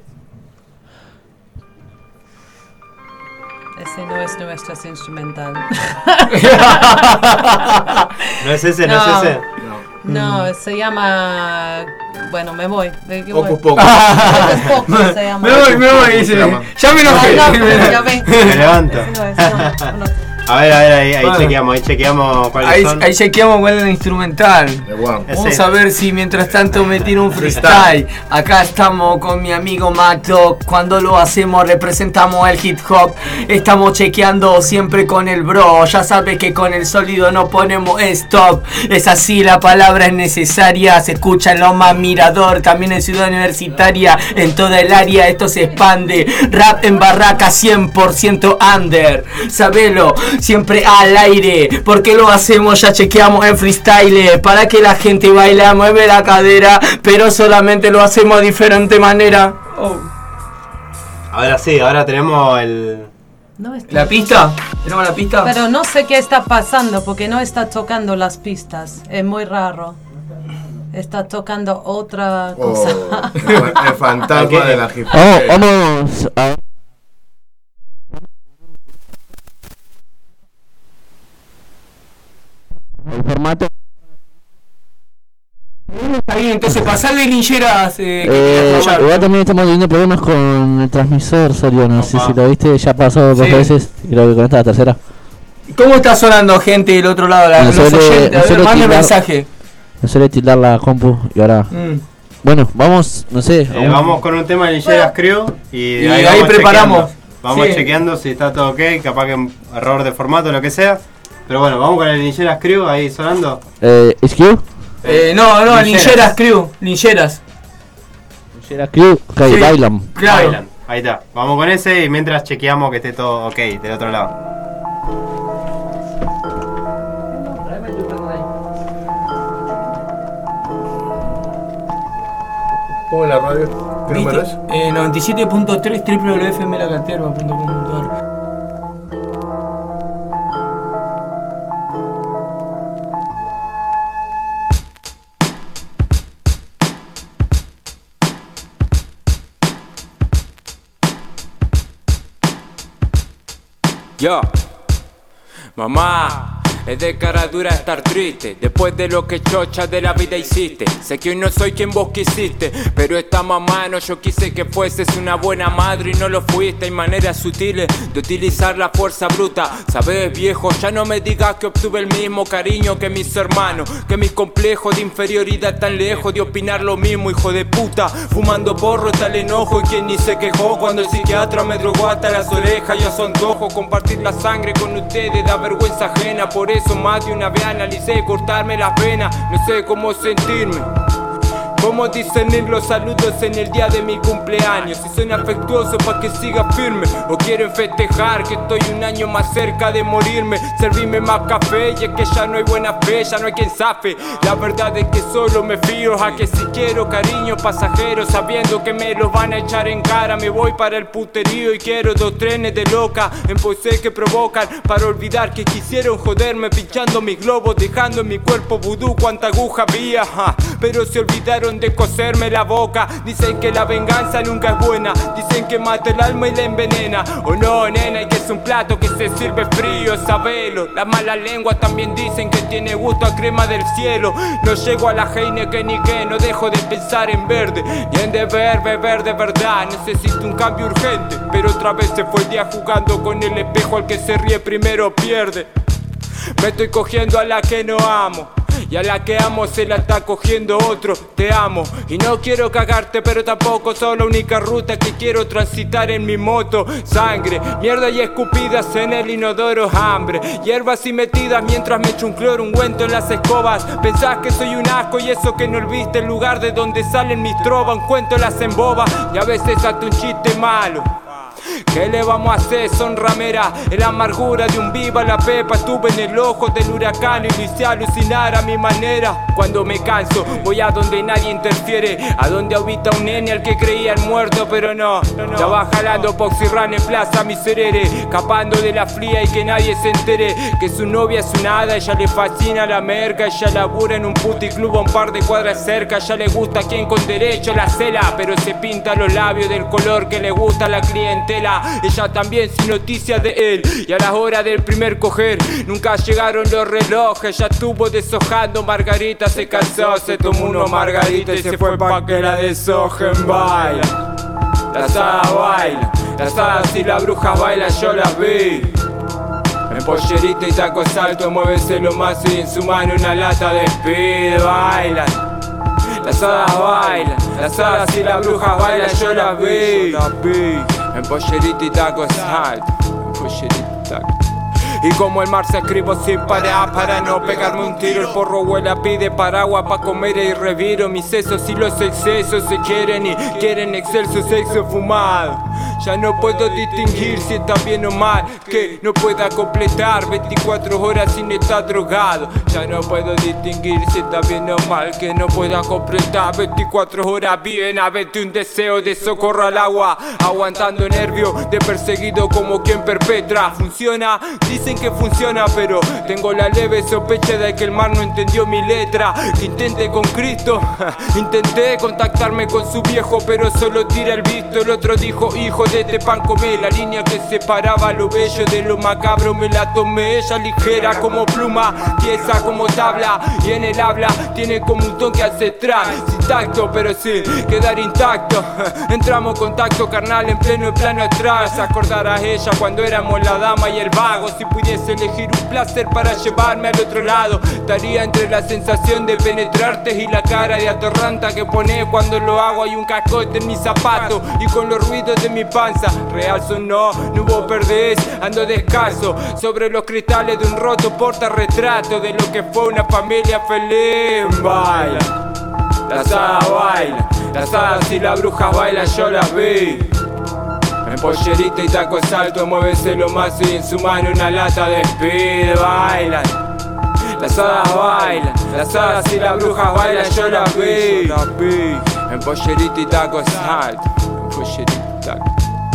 Ese no es nuestro instrumental. No es ese, no No. es ese. No, se llama... Bueno, me voy. Opus Pocus. Opus Pocus se llama. Me voy, dice. llama? Ya me Ah, no, enojé. ya ven. Me levanto. Ese no es, no. A ver, ahí Bueno. chequeamos cuáles son. Ahí chequeamos cuál es el instrumental. Vamos a ver si mientras tanto me tiro un freestyle. Acá estamos con mi amigo Mato. Cuando lo hacemos representamos el hip hop. Estamos chequeando siempre con el bro. Ya sabes que con el sólido no ponemos stop. Es así, la palabra es necesaria. Se escucha en Loma Mirador, también en Ciudad Universitaria. En toda el área esto se expande. Rap en barraca 100% under. Sabelo, siempre al aire. ¿Por qué lo hacemos? Ya chequeamos en freestyle. Para que la gente baila, mueve la cadera. Pero solamente lo hacemos de diferente manera. Ahora sí, ahora tenemos ¿La pista? ¿Tenemos la pista? Pero no sé qué está pasando porque no está tocando las pistas. Es muy raro. Está tocando otra cosa. El fantasma de la hip hop. Vamos a... El formato. Está bien, entonces pasarle lincheras. Igual también estamos teniendo problemas con el transmisor, Sorio. No sé si lo viste, ya pasó 2 veces. Creo que con esta la tercera. ¿Cómo está sonando, gente del otro lado? Los oyentes, a ver, mande mensaje. Me suele tildar la compu y ahora. Bueno, vamos, no sé. Vamos con un tema de Lincheras Crew y ahí vamos preparamos. Vamos chequeando si está todo ok, capaz que un error de formato o lo que sea. Pero bueno, vamos con el Lincheras Crew ahí sonando. ¿Es Crew? No, Lincheras Crew. Lincheras Crew, ok, Sí. bailan. Claro. Bailan. Ahí está. Vamos con ese y mientras chequeamos que esté todo ok del otro lado. ¿Cómo es la radio? ¿Qué número es? 97.3 www.fmlacaterva.com.ar. Yo, mamá, es de cara dura estar triste después de lo que chocha de la vida hiciste. Sé que hoy no soy quien vos quisiste, pero esta mamá no, yo quise que fueses una buena madre y no lo fuiste. Hay maneras sutiles de utilizar la fuerza bruta. Sabes, viejo, ya no me digas que obtuve el mismo cariño que mis hermanos, que mis complejos de inferioridad tan lejos de opinar lo mismo, hijo de puta. Fumando porro tal enojo y quien ni se quejó cuando el psiquiatra me drogó hasta las orejas. Yo su antojo compartir la sangre con ustedes da vergüenza ajena. Por eso más de una vez analicé cortarme las venas. No sé cómo sentirme, cómo discernir los saludos en el día de mi cumpleaños. Si son afectuosos pa' que siga firme o quieren festejar que estoy un año más cerca de morirme. Servirme más café y es que ya no hay buena fe, ya no hay quien zafe. La verdad es que solo me fío a que si quiero cariño pasajero, sabiendo que me lo van a echar en cara. Me voy para el puterío y quiero 2 trenes de loca en pose que provocan para olvidar que quisieron joderme pinchando mis globos, dejando en mi cuerpo vudú cuanta aguja había, pero se olvidaron de coserme la boca. Dicen que la venganza nunca es buena, dicen que mata el alma y la envenena. O no, nena, y que es un plato que se sirve frío, sabelo. Las malas lenguas también dicen que tiene gusto a crema del cielo. No llego a la Heineken ni que no dejo de pensar en verde, ni en deber beber de verdad. Necesito un cambio urgente, pero otra vez se fue el día jugando con el espejo. Al que se ríe primero pierde. Me estoy cogiendo a la que no amo y a la que amo se la está cogiendo otro. Te amo y no quiero cagarte, pero tampoco soy la única ruta que quiero transitar en mi moto. Sangre, mierda y escupidas en el inodoro, hambre, hierbas y metidas mientras me echo un cloro ungüento en las escobas. Pensás que soy un asco y eso que no olviste el lugar de donde salen mis trovas. Un cuento las emboba y a veces hasta un chiste malo. ¿Qué le vamos a hacer? Son rameras, en la amargura de un viva la pepa. Estuve en el ojo del huracán y lo hice alucinar a mi manera. Cuando me canso voy a donde nadie interfiere, a donde habita un nene al que creía el muerto, pero no. Ya va jalando Poxirran en Plaza Miserere, escapando de la fría y que nadie se entere que su novia es una hada. Ella le fascina la merca, ella labura en un puticlub a un par de cuadras cerca. Ella le gusta a quien con derecho la cela, pero se pinta los labios del color que le gusta a la clientela. Ella también sin noticias de él, y a las horas del primer coger nunca llegaron los relojes. Ella estuvo deshojando margarita, se cansó, se tomó unos margaritas y se fue pa' que la deshojen. Baila, la asada baila, la asada si la bruja baila yo la vi. Me En pollerita y tacos altos, muévese lo más y en su mano una lata de speed. Bailan, las hadas bailan, las hadas y las brujas bailan, yo las vi. En pollerita y tacos altos, en pollerita y tacos. Y como el mar se escribo sin parar para no pegarme un tiro. El porro huela, pide paraguas pa' comer y reviro mis sesos y los excesos se quieren y quieren excelso sexo fumado. Ya no puedo distinguir si está bien o mal, que no pueda completar 24 horas sin estar drogado. Ya no puedo distinguir si está bien o mal, que no pueda completar 24 horas bien. A verte un deseo de socorro al agua, aguantando nervio de perseguido como quien perpetra. Funciona, dicen que funciona, pero tengo la leve sospecha de que el mar no entendió mi letra. Que intenté con Cristo, intenté contactarme con su viejo, pero solo tira el visto. El otro dijo, hijo de este pan comé. La línea que separaba lo bello de lo macabro me la tomé. Ella ligera como pluma, tiesa como tabla, y en el habla tiene como un toque ancestral. Sin tacto, pero sin quedar intacto. Entramos en contacto carnal en pleno plano astral. Se acordará ella cuando éramos la dama y el vago. Si pudiese elegir un placer para llevarme al otro lado, estaría entre la sensación de penetrarte y la cara de atorranta que pones cuando lo hago. Hay un cascote en mi zapato y con los ruidos de mi panza. Real sonó, no hubo perdés, ando descalzo sobre los cristales de un roto portarretrato de lo que fue una familia feliz. Baila, las hadas bailan, las hadas y las brujas bailan, yo las vi. En pollerita y tacos altos, muévese lo más y en su mano una lata de speed. Bailan, las hadas bailan, las hadas y las brujas bailan, yo las vi. En pollerita y tacos altos, en pollerita y tacos.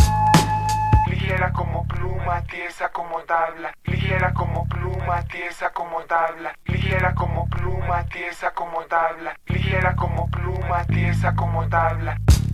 Ligera como pluma, tiesa como tabla. Ligera como pluma, tiesa como tabla. Ligera como pluma, tiesa como tabla. Ligera como pluma, tiesa como tabla.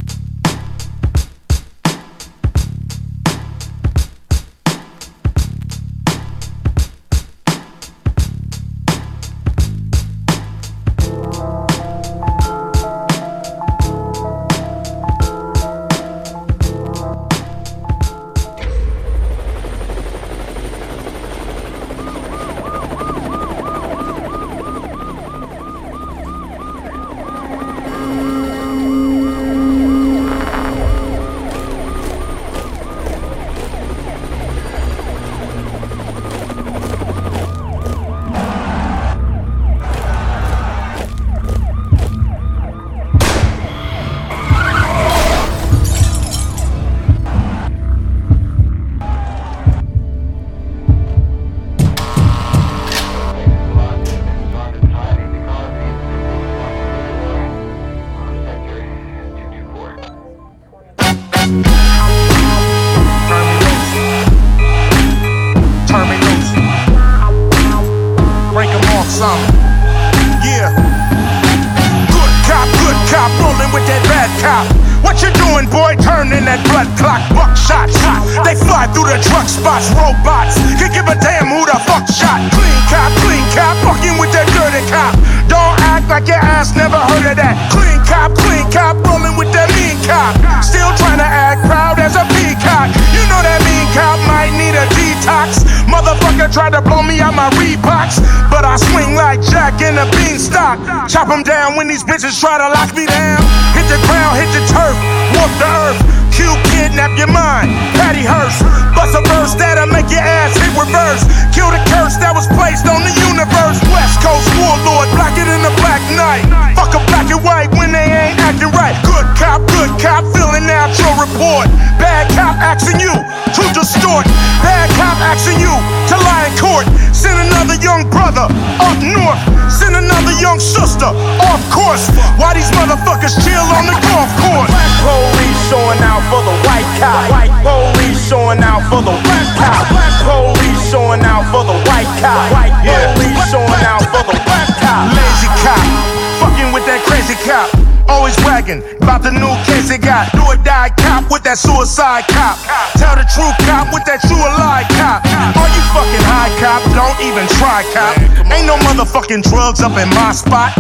Chop them down when these bitches try to lock me down. Hit the ground, hit the turf, walk the earth. Q kidnap your mind, Patty Hearst. Bust a verse that'll make your ass hit reverse. Kill the curse that was placed on the universe. West Coast warlord, blacker than the Black Knight. Fuck a black and white when they ain't acting right. Good cop, filling out your report. Bad cop asking you to distort. Bad cop asking you to lie in court. Send another young brother up north. Send another young sister off course. Why these motherfuckers chill on the golf course? Black police showing out for the white cop. White police showing out for the black cop. Black police showing out for the white cop. White police showing out for the black cop. Lazy cop, fucking with that crazy cop. Always bragging about the new case they got. Do or die cop with that suicide cop. Tell the true cop with that true or lie cop. Are you fucking high cop? Don't even try cop. Ain't no motherfucking drugs up in my spot. All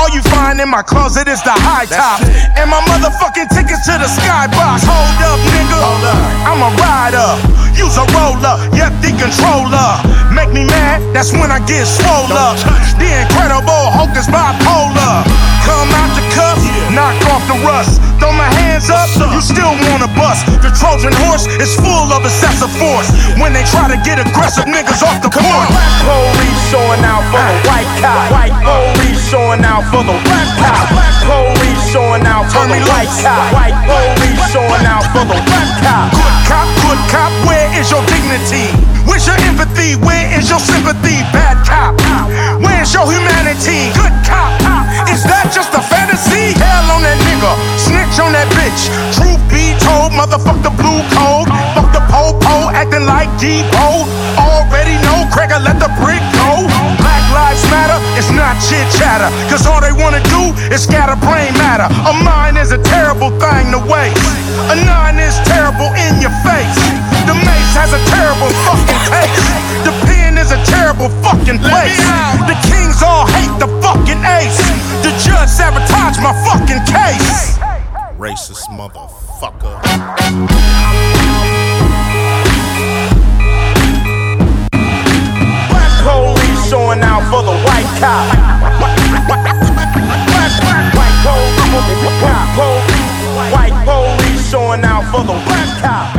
All you find in my closet is the high top and my motherfucking tickets to the skybox. Hold up, nigga. I'm a rider. Use a roller, yep, the controller. Make me mad, that's when I get swole up. The Incredible Hulk is bipolar. Come out the cuff, knock off the rust. Throw my hands up, you still wanna bust. The Trojan horse is full of excessive force. When they try to get aggressive niggas off the porch. Police showing out for the white cop. White police showing out for the black cop. Police showing out for the white cop. White police showing out for the black cop. Good cop, where is your dignity? Where's your empathy? Where is your sympathy? Bad cop, where's your humanity? Good cop, is that just a fantasy? Hell on that nigga, snitch on that bitch. Truth be told, motherfuck the blue code. Fuck the po-po, acting like Depot. Already know, Craig'll let the brick go. Black lives matter, it's not chit chatter. Cause all they wanna do is scatter brain matter. A mind is a terrible thing to waste. A nine is terrible in your face. The mace has a terrible fucking taste. The pen is a terrible fucking place. The kings all hate the fucking ace. The judge sabotaged my fucking case. Racist motherfucker. Black police showing out for the white cop. White police showing out for the black cop.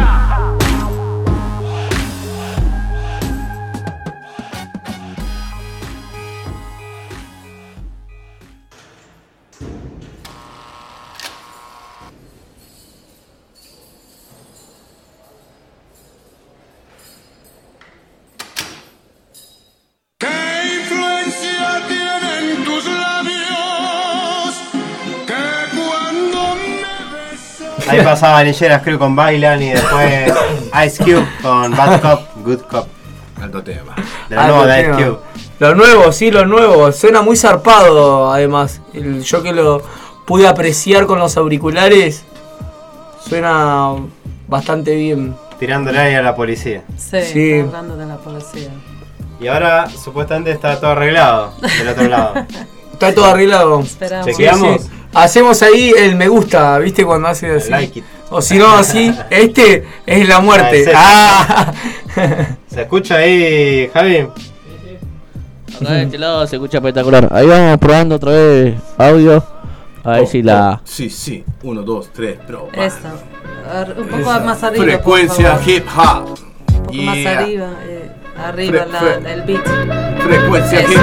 Ahí pasaba Vanilleras Crew con Bailan y después Ice Cube con Bad Cop, Good Cop. Alto tema. De lo nuevo de Ice Cube. Lo nuevo, sí, lo nuevo. Suena muy zarpado, además. Yo que lo pude apreciar con los auriculares, suena bastante bien. Tirándole ahí a la policía. Sí, hablando de la policía. Y ahora supuestamente está todo arreglado del otro lado. Está todo arreglado. Esperamos. ¿Chequeamos? Sí. Hacemos ahí el me gusta, ¿viste? Cuando hace así. Like it. O si no, así. Este es la muerte. ¿Se escucha ahí, Javi? Acá de este lado se escucha espectacular. Ahí vamos probando otra vez audio. A ver si la. Sí. 1, 2, 3, pro. Esta. Un poco más arriba. Frecuencia hip hop. Un poco más arriba. Arriba el beat. Frecuencia hip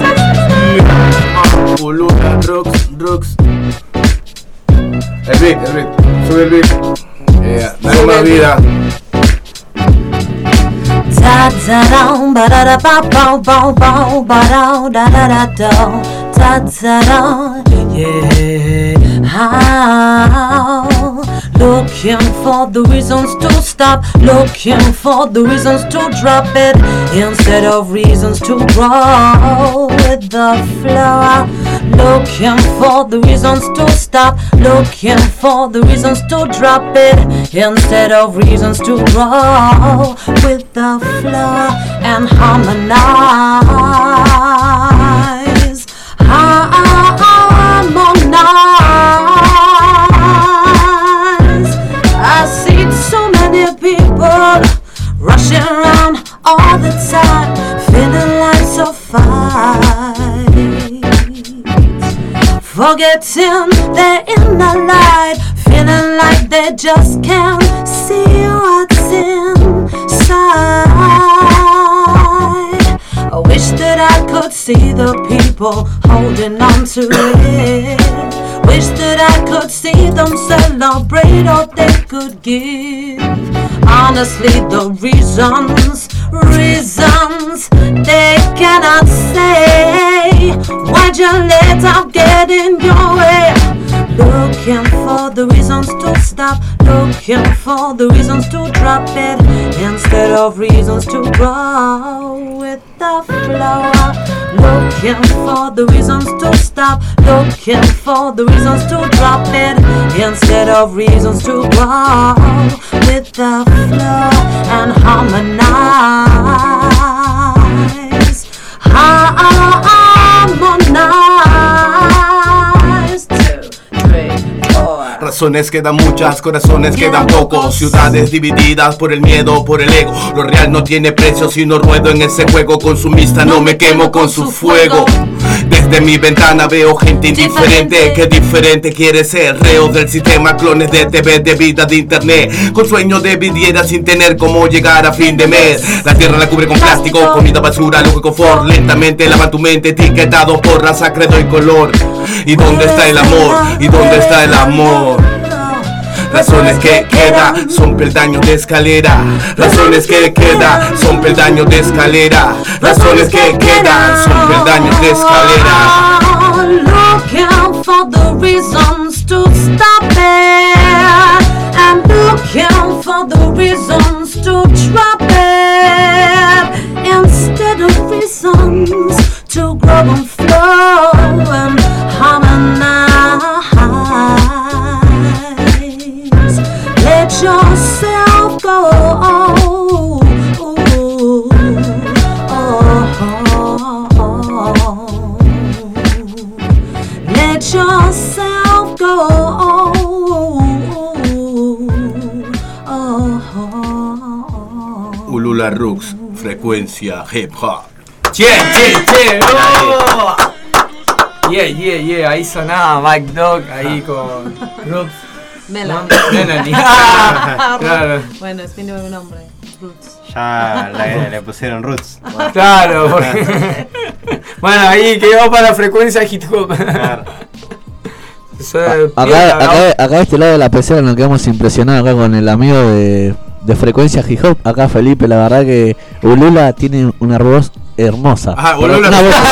hop. Boluda, rocks. El beat. Sube el beat. Dale más vida. Ta ta down, ba da da ba ba ba ba ba da da da da da. Ta ta down, yeah. How? Looking for the reasons to stop, looking for the reasons to drop it, instead of reasons to grow with the flow. Looking for the reasons to stop, looking for the reasons to drop it, instead of reasons to grow with the flow and harmonize. I see so many people rushing around all the time, feeling like so fine, forgetting they're in the light, feeling like they just can't see what's inside. I wish that I could see the people holding on to it. Wish that I could see them celebrate all they could give. Honestly, the reasons they cannot say. Why'd you let them get in your way? Looking for the reasons to stop, looking for the reasons to drop it, instead of reasons to grow with the flow. Looking for the reasons to stop, looking for the reasons to drop it, instead of reasons to grow with the flow and harmonize. Harmonize. Razones quedan muchas, corazones quedan pocos. Ciudades divididas por el miedo, por el ego. Lo real no tiene precio si no ruedo en ese juego consumista. No me quemo con su fuego. Desde mi ventana veo gente indiferente que diferente quiere ser. Reos del sistema, clones de TV, de vida, de internet. Con sueño de vivienda sin tener cómo llegar a fin de mes. La tierra la cubre con plástico, comida, basura, lujo y confort. Lentamente lavan tu mente, etiquetado por raza, credo y color. ¿Y dónde está el amor? ¿Y dónde está el amor? Razones que quedan son peldaños de escalera. Razones que quedan son peldaños de escalera. Razones que quedan son peldaños de escalera. Looking for the reasons to stop it, and looking for the reasons to drop it, instead of reasons to grow and flow and harmonize. Let yourself go. Let yourself go. Ulula Rooks, frecuencia hip hop. Che. Oh. Yeah. Ahí sonaba Mike Dog ahí con Roots. Melanie. Claro. Bueno, es mi nuevo nombre, Roots. Ya le pusieron Roots. Claro, porque... Bueno, ahí quedó para la frecuencia hip hop. Claro. Acá de este lado de la pecera nos quedamos impresionados acá con el amigo de frecuencia hip hop. Acá Felipe, la verdad que Ulula tiene una voz hermosa. Ulula. Una voz...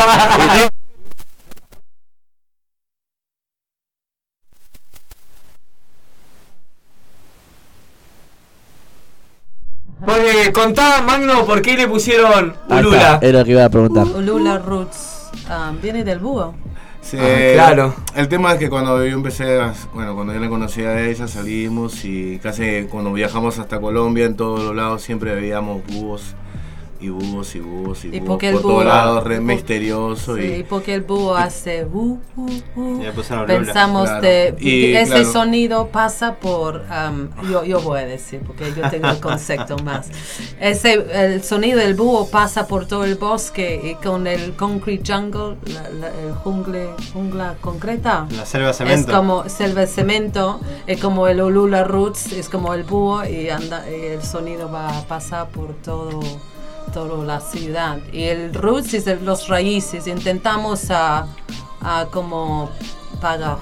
Porque contá, Magno, ¿por qué le pusieron Ulula? Era lo que iba a preguntar. Ulula Roots viene del búho. Sí, claro. El tema es que cuando yo empecé, cuando yo la conocí a ella, salimos y casi cuando viajamos hasta Colombia, en todos los lados siempre veíamos búhos. Y búhos por todos lados, re misterioso. Sí, y porque el búho hace pensamos claro. Ese sonido pasa por yo voy a decir porque yo tengo el concepto más. El sonido del búho pasa por todo el bosque y con el concrete jungle, el jungla concreta, la selva de cemento, es como selva de cemento, es como el Ulula Roots, es como el búho y el sonido va a pasar por toda la ciudad. Y el roots es los raíces. Intentamos como pagar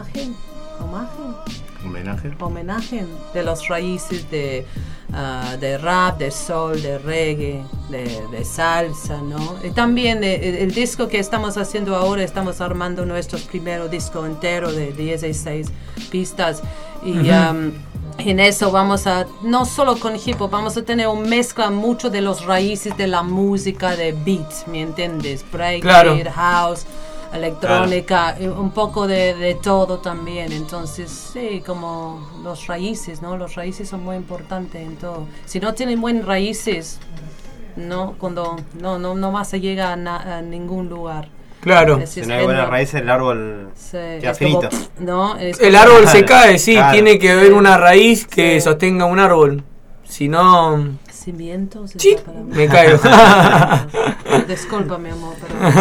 homenaje de los raíces de rap, de soul, de reggae, de salsa, ¿no? Y también el disco que estamos haciendo ahora, estamos armando nuestro primer disco entero de 16 pistas y en eso vamos a, no solo con hip hop, vamos a tener una mezcla mucho de los raíces de la música de beat, ¿me entiendes? Break, claro. Beat, house, electrónica, un poco de todo también. Entonces, sí, como los raíces, ¿no? Los raíces son muy importantes en todo. Si no tienen buenas raíces, no vas a llegar a ningún lugar. Claro. Si no hay buenas raíces, el árbol queda finito. El árbol se cae, sí, claro. Tiene que haber una raíz que sostenga un árbol. Si no... Cimientos. Sí, me caigo. Disculpa, mi amor,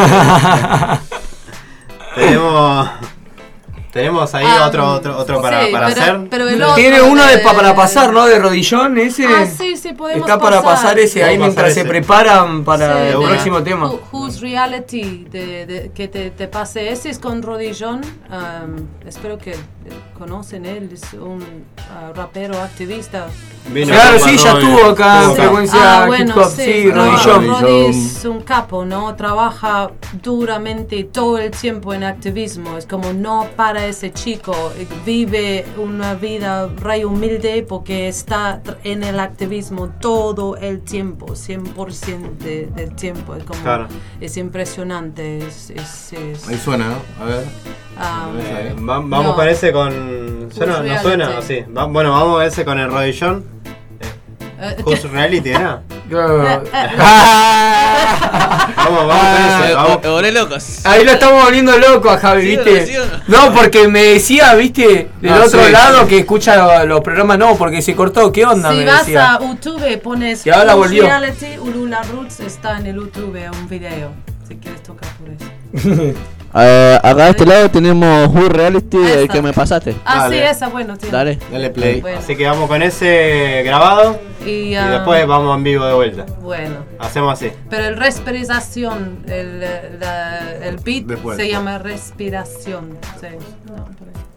Tenemos ahí otro para hacer. Pero tiene uno para pasar, ¿no? De rodillón ese. Sí, podemos está para pasar ese ahí mientras se preparan para el próximo tema. Whose Reality, que te pase ese es con rodillón. Espero que conocen él, es un rapero activista. Claro, sí, ya estuvo acá en frecuencia hip hop, sí, rodillón. Roddy es un capo, ¿no? Trabaja duramente todo el tiempo en activismo. Es como no para ese chico, vive una vida re humilde porque está en el activismo todo el tiempo, 100% del tiempo. Es como, claro. Es impresionante. Ahí suena, ¿no? A ver. Vamos con ese con... ¿No suena? Sí. Bueno, vamos a ese con el rodillón. Whose Reality, ¿era? Vamos con eso. Vamos. Me volé locos. Ahí lo estamos volviendo loco a Javi, ¿Sí ¿viste? ¿sí o No, porque me decía, ¿viste? Del otro sí, lado sí. que escucha los programas, no, porque se cortó. ¿Qué onda? Si me vas decía. a YouTube pones Y ahora Roots volvió. Reality, Ulula Roots está en el YouTube, un video. Si quieres tocar por eso. Acá de este lado tenemos Who Reality, el Esa. que me pasaste. Ah, Dale. sí, esa, bueno, tío. Dale. Dale play. Bueno. Así que vamos con ese grabado Y, y después vamos en vivo de vuelta. Bueno. Hacemos así. Pero el respiración, el beat Después. se llama respiración. Sí. No, por eso.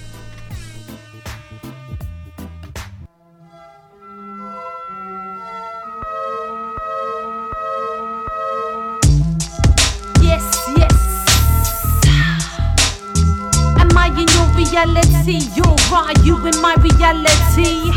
Yes, yes. Am I in your reality? Are you in my reality?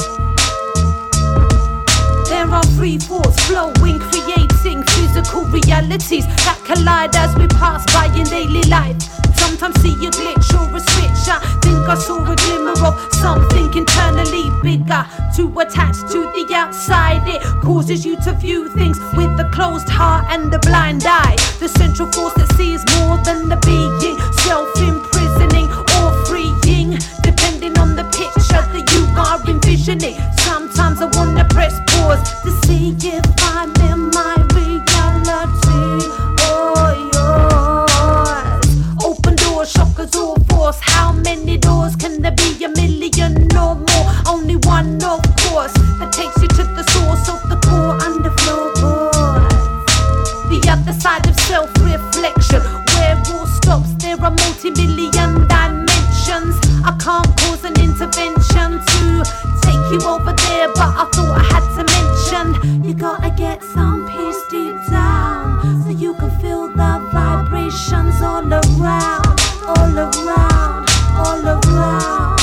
There are three thoughts flowing, creating physical realities that collide as we pass by in daily life. Sometimes see a glitch or a switch. I think I saw a glimmer of something internally bigger to attach to the outside. It causes you to view things with a closed heart and a blind eye. The central force that sees more than the being, self-imprisoning or freeing, depending on the picture that you are envisioning. Sometimes I wanna press pause to see if I'm in my reality or yours. Open doors, shockers or force. How many doors can there be? A million or more? Only one, of course, that takes you to the source of the core underfloor. The other side of self-reflection, where all stops, there are multi-million dimensions. I can't cause an intervention to take you over there, but I thought I had to mention you gotta get some peace deep down, so you can feel the vibrations all around, all around, all around.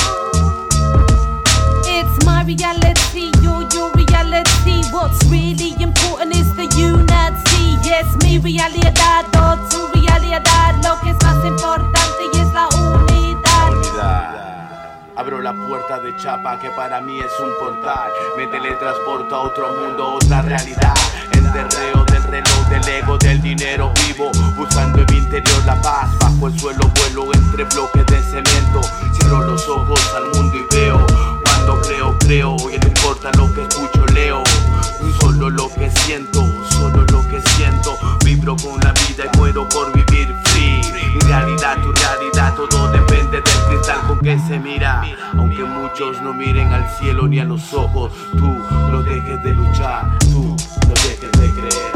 It's my reality, your reality. What's really important is the unity. Yes, mi realidad, tu realidad. Lo que es más importante y es la unidad. Abro la puerta de chapa que para mí es un portal. Me teletransporta a otro mundo, otra realidad. Enterreo del reloj, del ego, del dinero vivo, buscando en mi interior la paz. Bajo el suelo vuelo entre bloques de cemento. Cierro los ojos al mundo y veo. Cuando creo, y no importa lo que escucho, leo. Solo lo que siento, solo lo que siento. Vibro con la vida y muero por vivir free. Mi realidad, tu realidad, todo depende del cristal con que se mira. Aunque muchos no miren al cielo ni a los ojos, tú no dejes de luchar, tú no dejes de creer.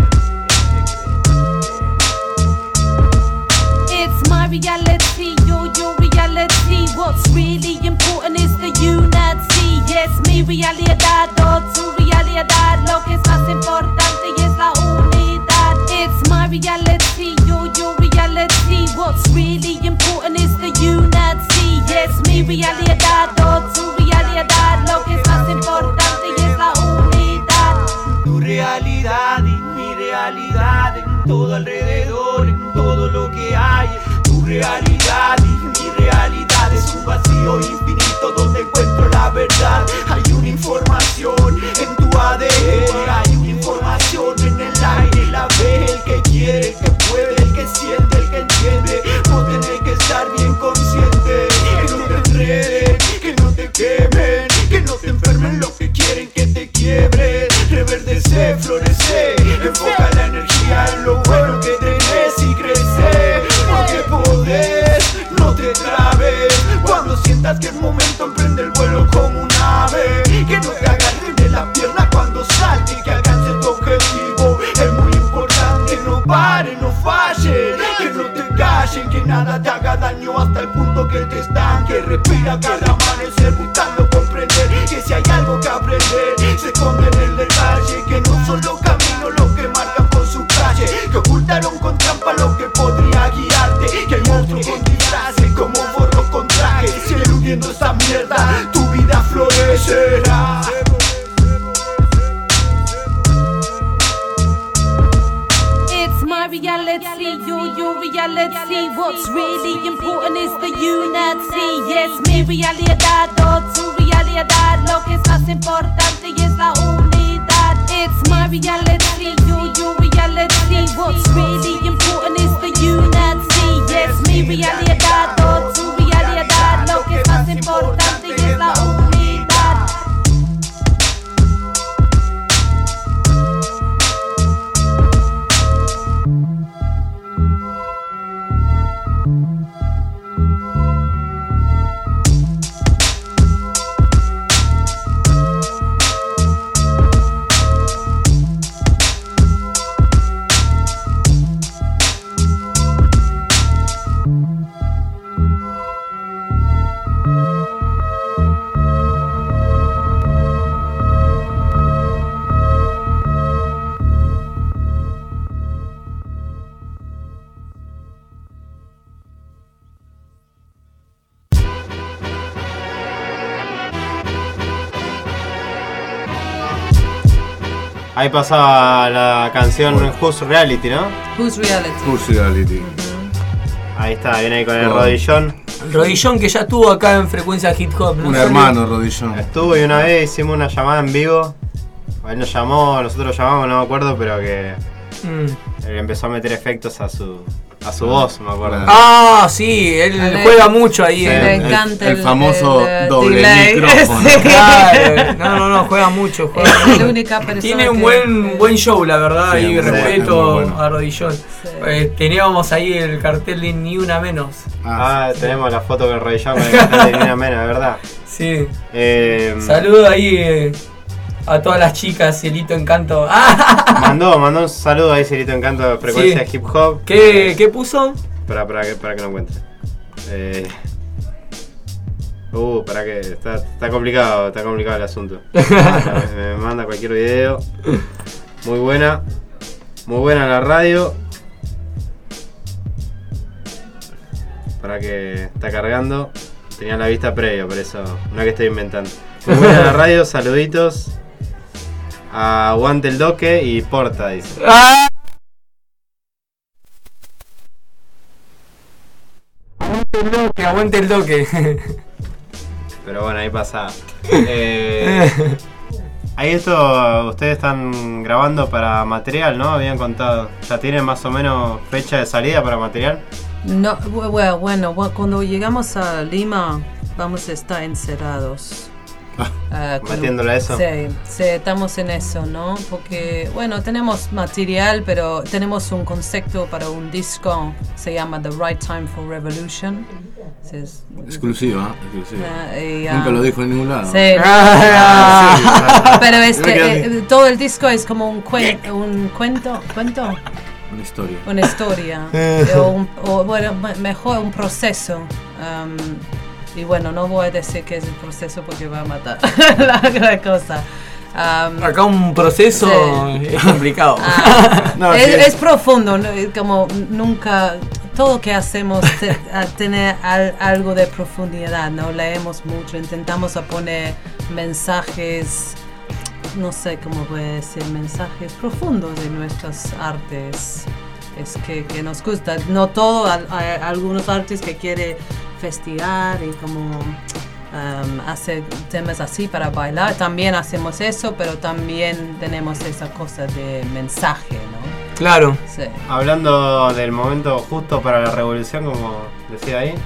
It's my reality, your reality. What's really important is the unity. Yes, mi realidad, tu realidad. Lo que es más importante y es la unidad. It's my reality, your reality. What's really important is the unity. Yes, mi realidad, tu realidad. Lo que es más importante y es la unidad. Tu realidad y mi realidad, en todo alrededor, en todo lo que hay. Tu realidad y mi realidad es un vacío infinito donde encuentro la verdad. Hay una información en tu ADN, hay una información en el aire, la ve el que quiere, el que puede, el que siente, el que entiende. No tenés que estar bien consciente, que no te enreden, que no te quemen, que no te enfermen los que quieren que te quiebres. Reverdecer, florecer, enfoca la energía en lo bueno que tenés y crecer, porque podés, no te trabes. Cuando sientas que es momento, emprende el vuelo como un ave, que no te agarren de la pierna cuando salte y que alcances tu objetivo. Es muy importante, no pare, no falle, que no te callen, que nada te haga daño hasta el punto que te estanque. Respira cada amanecer buscando comprender que si hay algo que aprender, se esconde en el detalle, que no son los caminos los que marcan por su calle, que ocultaron con trampa lo que podría guiarte, que hay monstruos con disfraces como forros con trajes, y eludiendo esa mierda tu vida florecerá. It's my reality, your reality. What's really important is the unity. Yes, mi realidad, tu realidad. Lo que es más importante y es la unidad. It's my reality, your reality. What's really important is the unity. Yes, mi realidad, o tu realidad. Lo que es más importante es la unidad. Ahí pasaba la canción Who's Reality, ¿no? Who's Reality. Who's Reality. Ahí está, viene ahí con el Rodillón. El Rodillón que ya estuvo acá en Frecuencia Hip Hop, ¿no? Un hermano, Rodillón. Estuvo y una vez hicimos una llamada en vivo. Él nos llamó, nosotros lo llamamos, no me acuerdo, pero que él empezó a meter efectos a su voz, me acuerdo. Ah, sí, él juega mucho ahí. Sí, le encanta el famoso doble delay. micrófono. Sí. Claro, no, juega mucho. Es la única persona Tiene un que- buen show, la verdad, Sí, y sí, respeto es muy bueno. a Rodillón. Teníamos ahí el cartel de Ni Una Menos. Tenemos la foto con el Rodillón con el cartel de Nina Mena, ¿verdad? Sí. Saludo Saludo ahí a todas las chicas, Cielito Encanto. Mandó un saludo ahí, Cielito Encanto de Frecuencia Hip Hop. ¿Qué puso? Para que no encuentre. Para que está complicado el asunto. Me manda cualquier video. Muy buena la radio. Para que está cargando. Tenía la vista previa, por eso no es que estoy inventando. Muy buena la radio, saluditos. Aguante el Doque y Porta, dice. Aguante el toque. Pero bueno, ahí pasa. Ahí ustedes están grabando para material, ¿no? Habían contado. ¿Ya tienen más o menos fecha de salida para material? No, bueno, cuando llegamos a Lima vamos a estar encerrados. Metiéndole a eso. Sí, estamos en eso, ¿no? Porque, bueno, tenemos material, pero tenemos un concepto para un disco, se llama The Right Time for Revolution. Exclusiva. Nunca lo dijo en ningún lado. Sí. Pero todo el disco es como un cuento. Una historia. Bueno, mejor un proceso. Y bueno, no voy a decir qué es el proceso porque va a matar la cosa. Acá un proceso es complicado. Es profundo, ¿no? Como nunca. Todo que hacemos tiene algo de profundidad, ¿no? Leemos mucho, intentamos poner mensajes, no sé cómo voy a decir, mensajes profundos de nuestras artes. Es que nos gusta. No todo, hay algunos artistas que quieren festejar y como hacer temas así para bailar. También hacemos eso, pero también tenemos esa cosa de mensaje, ¿no? Claro. Sí. Hablando del momento justo para la revolución, como decía ahí,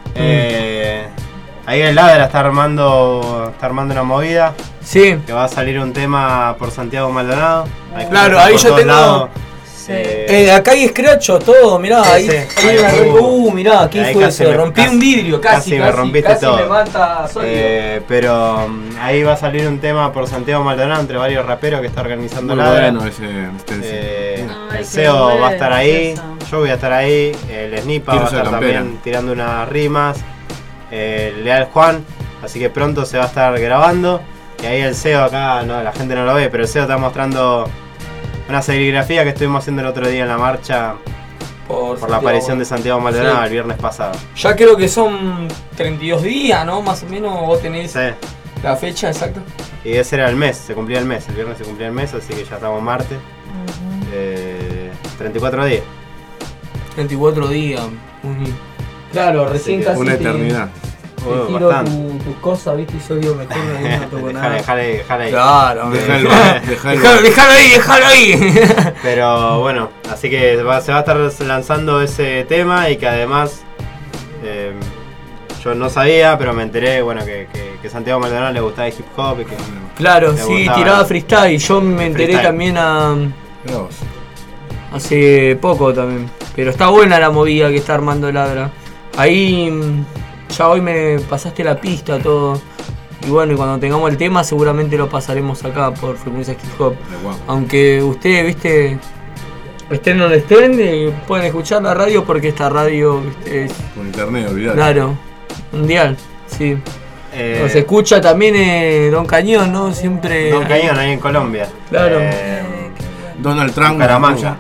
ahí el Ladra está armando una movida. Sí. Que va a salir un tema por Santiago Maldonado. Claro, ahí yo tengo. Acá hay escracho todo, mirá, ahí mirá, ¿qué fue eso? Rompí un vidrio, casi me rompiste todo. Me mata sólido. Pero ahí va a salir un tema por Santiago Maldonado entre varios raperos que está organizando Muy Ladra. bueno El CEO va a estar ahí, yo voy a estar ahí, el Snipa va a estar también tirando unas rimas, Leal Juan, así que pronto se va a estar grabando. Y ahí el CEO acá, no, la gente no lo ve, pero el CEO está mostrando una serigrafía que estuvimos haciendo el otro día en la marcha por la aparición de Santiago Maldonado el viernes pasado. Ya creo que son 32 días, ¿no? Más o menos vos tenés la fecha exacta. Y ese era el mes, se cumplía el mes, el viernes se cumplía el mes, así que ya estamos martes. 34 días. 34 días. Claro, recién casi. Una eternidad. te tiro bastante. tus cosas, viste, y yo digo, mejor no toco nada. Dejale ahí. Claro, Déjalo ahí. Pero bueno, así que se va a estar lanzando ese tema y que además yo no sabía, pero me enteré, bueno, que Santiago Maldonado le gustaba el hip hop y que claro, le sí, gustaba tiraba freestyle. Yo me enteré freestyle. también hace poco también. Pero está buena la movida que está armando Ladra. Ahí ya hoy me pasaste la pista, todo. Y bueno, y cuando tengamos el tema seguramente lo pasaremos acá por Frecuencia Hip Hop. Aunque ustedes, viste, estén donde estén, pueden escuchar la radio porque esta radio, viste, es por internet, olvidate. Claro, mundial, sí. Se escucha también Don Cañón, ¿no? Siempre. Don Cañón, ahí en Colombia. Claro. Donald Trump. Bucaramanga.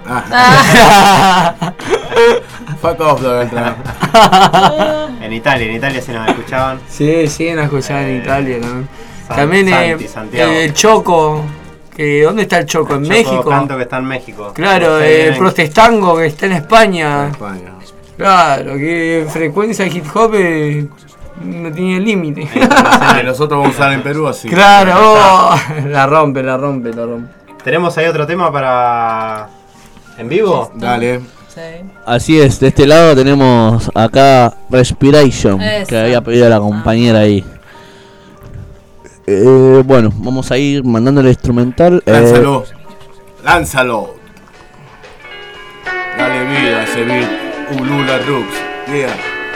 Fuck off, Donald Trump. En Italia sí nos escuchaban. Sí, nos escuchaban en Italia también. Santiago. El Choco. ¿Dónde está el Choco? ¿En México? Canto que está en México. Claro, el Protestango que está en España. Claro, que Frecuencia Hip Hop no tiene límite. Nosotros vamos a estar en Perú así. Claro, la rompe. ¿Tenemos ahí otro tema para en vivo? Dale. Así es, de este lado tenemos acá Respiration, Eso. que había pedido la compañera ahí. Bueno, vamos a ir mandando el instrumental. Lánzalo. Dale vida a ese beat. Ulula Rooks. Yeah.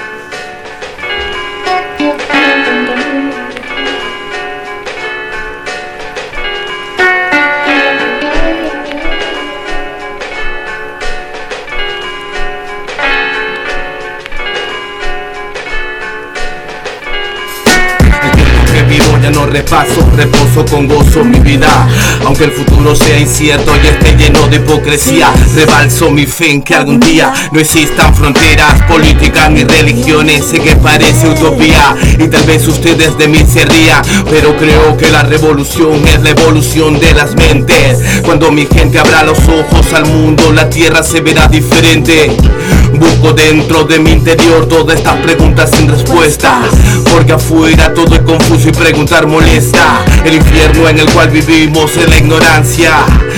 Ya no reposo con gozo mi vida. Aunque el futuro sea incierto y esté lleno de hipocresía, rebalso mi fe en que algún día no existan fronteras políticas ni religiones. Sé que parece utopía y tal vez ustedes de mí se rían, pero creo que la revolución es la evolución de las mentes. Cuando mi gente abra los ojos al mundo, la tierra se verá diferente. Busco dentro de mi interior todas estas preguntas sin respuesta, porque afuera todo es confuso y preguntar molesta. El infierno en el cual vivimos es la ignorancia,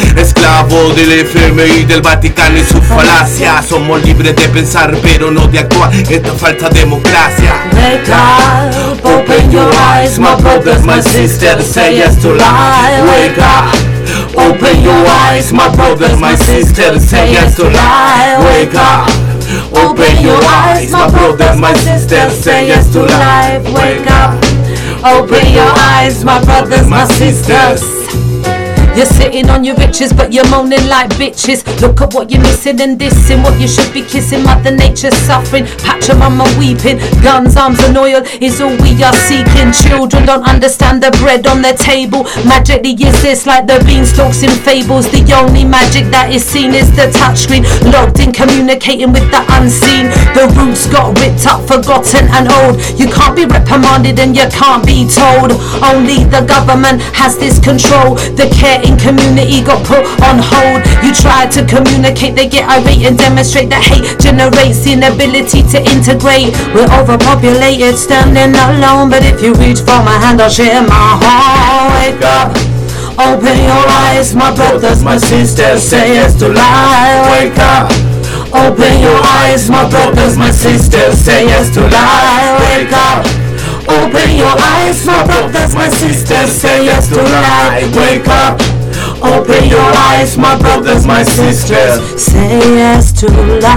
esclavo del FMI, del Vaticano y sus falacias. Somos libres de pensar pero no de actuar, esta falsa democracia. Wake up, open your eyes, my brothers, my sisters, say yes to life. Wake up, open your eyes, my brothers, my sisters, say yes to life. Wake up, open your eyes, my brothers, my sisters, say yes to life. Wake up, open your eyes, my brothers, my sisters. You're sitting on your riches, but you're moaning like bitches. Look at what you're missing and dissing what you should be kissing. Mother Nature's suffering, patch your mama weeping. Guns, arms and oil is all we are seeking. Children don't understand the bread on their table. Magically exists like the beanstalks in fables. The only magic that is seen is the touchscreen. Logged in, communicating with the unseen. The roots got ripped up, forgotten and old. You can't be reprimanded and you can't be told. Only the government has this control. The care in community got put on hold. You try to communicate, they get irate and demonstrate that hate generates the inability to integrate. We're overpopulated, standing alone, but if you reach for my hand, I'll share my home. Wake up, open your eyes, my brothers, my sisters, say yes to life. Wake up, open your eyes, my brothers, my sisters, say yes to life. Wake up, open your eyes, my brothers, my sisters, say yes to life. Wake up, open your eyes, my brothers, my sisters. Say yes to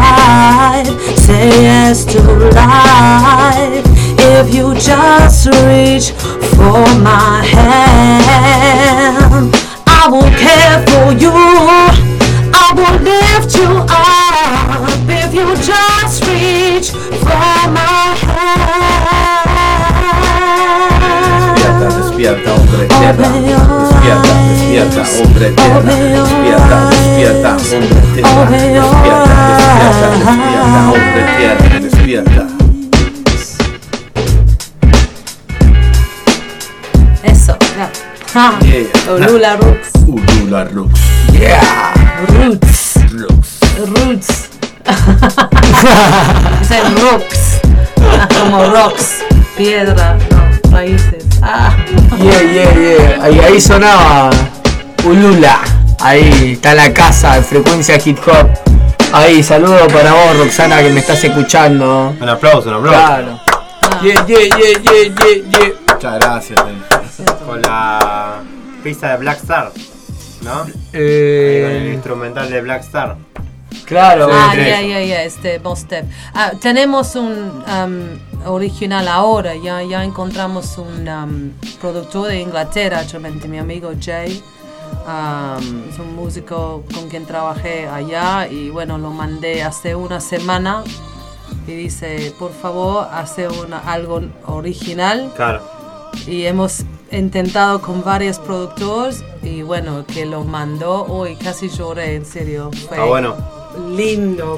life, say yes to life. If you just reach for my hand, I will care for you, I will lift you up. If you just reach for my hand. Despierta, hombre tierra, despierta, hombre tierra, despierta, hombre tierra, despierta. Eso, Yeah. Ulula Roots. Ulula Roots. Yeah. Roots. Dicen rocks. Como rocks. piedra, no, raíces. Yeah. Ahí sonaba Ulula. Ahí está la casa de Frecuencia Hip Hop. Ahí, saludo para vos, Roxana, que me estás escuchando. Un aplauso. Claro. Yeah. Muchas gracias. Con la pista de Black Star, ¿no? Ahí con el instrumental de Black Star. Claro. Mos Def. Tenemos un original ahora, ya encontramos un productor de Inglaterra, realmente mi amigo Jay. Es un músico con quien trabajé allá y bueno, lo mandé hace una semana y dice, por favor, hace algo original. Claro. Y hemos intentado con varios productores y bueno, que lo mandó hoy, casi lloré, en serio. Fue bueno. Lindo.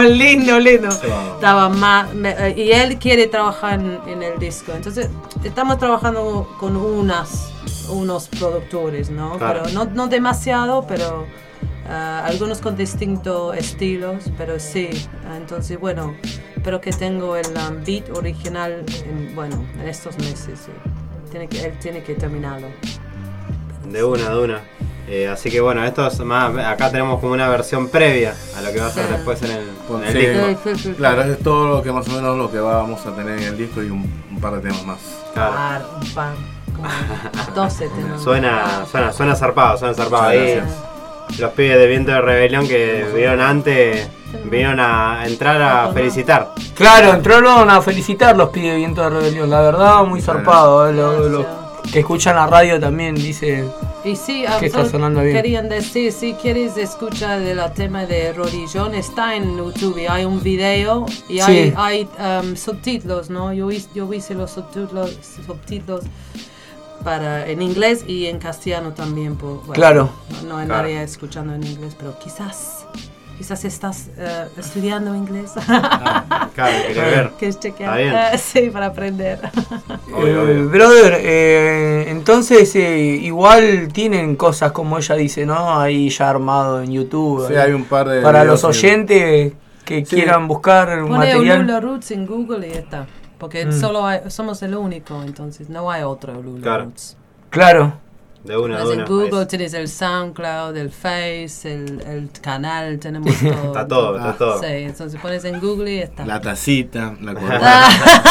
Estaba más, y él quiere trabajar en el disco, entonces estamos trabajando con unos productores, ¿no? Claro. Pero no demasiado, pero algunos con distintos estilos, pero sí. Entonces bueno, espero que tengo el beat original en estos meses. Sí. Él tiene que terminarlo. De una. Así que bueno, esto es más, acá tenemos como una versión previa a lo que va a ser después en el disco. Sí. Claro, es todo lo que más o menos lo que vamos a tener en el disco y un par de temas más. Claro. Un par, como 12 temas. Suena zarpado. Ahí los pibes de Viento de Rebelión que vinieron antes, vinieron a entrar a felicitar. Claro, entraron a felicitar los pibes de Viento de Rebelión, la verdad, muy zarpado. Los que escuchan la radio también dice y sí, que está sonando bien. Querían decir, si quieres escuchar el tema de Rodillón, está en YouTube, hay un video y hay subtítulos, ¿no? Yo hice los subtítulos en inglés y en castellano también. Claro. No hay nadie escuchando en inglés, pero quizás estás estudiando inglés. Claro, quería ver. ¿Quieres chequear? Sí, para aprender. Brother, entonces igual tienen cosas como ella dice, ¿no? Ahí ya armado en YouTube. Sí, hay un par de para los oyentes que quieran buscar un material. Pone Ulula Roots en Google y ya está. Porque somos el único, entonces no hay otro Ulula Roots. Claro. De una. En Google tienes el SoundCloud, el Face, el canal, tenemos todo. Está todo. Sí, entonces pones en Google y está. La tacita, la corona.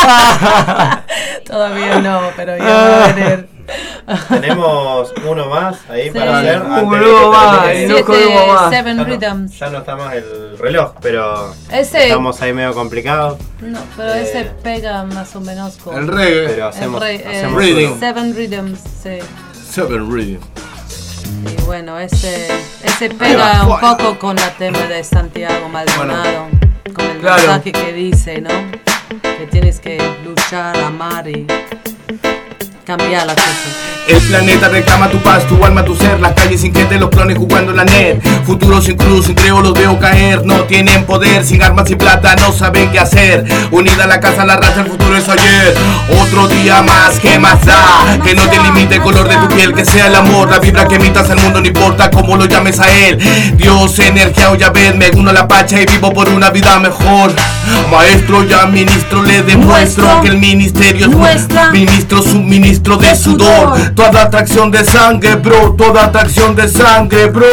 Todavía no, pero ya va a venir. Tenemos uno más ahí para hacer. Uno más. Seven Rhythms. Ya no está más el reloj, pero estamos ahí medio complicados. No, pero ese pega más o menos con el reggae. Pero hacemos rhythm. Seven Rhythms, sí. Seven Rhythms. Y bueno, ese pega un poco con el tema de Santiago Maldonado, con el mensaje que dice, ¿no? Que tienes que luchar, amar y cambiar las cosas. El planeta reclama tu paz, tu alma, tu ser. Las calles sin gente, los clones jugando en la net. Futuro sin cruz, sin creo los veo caer. No tienen poder, sin armas y plata, no saben qué hacer. Unida la casa, la raza, el futuro es ayer. Otro día más, ¿qué más da? Que no te limite el color de tu piel, que sea el amor. La vibra que emitas al mundo, no importa cómo lo llames a él. Dios, energía o Yahvé, me uno a la pacha y vivo por una vida mejor. Maestro, ya ministro, le demuestro que el ministerio es ministro, suministro de sudor. Toda atracción de sangre, bro. Toda atracción de sangre, bro.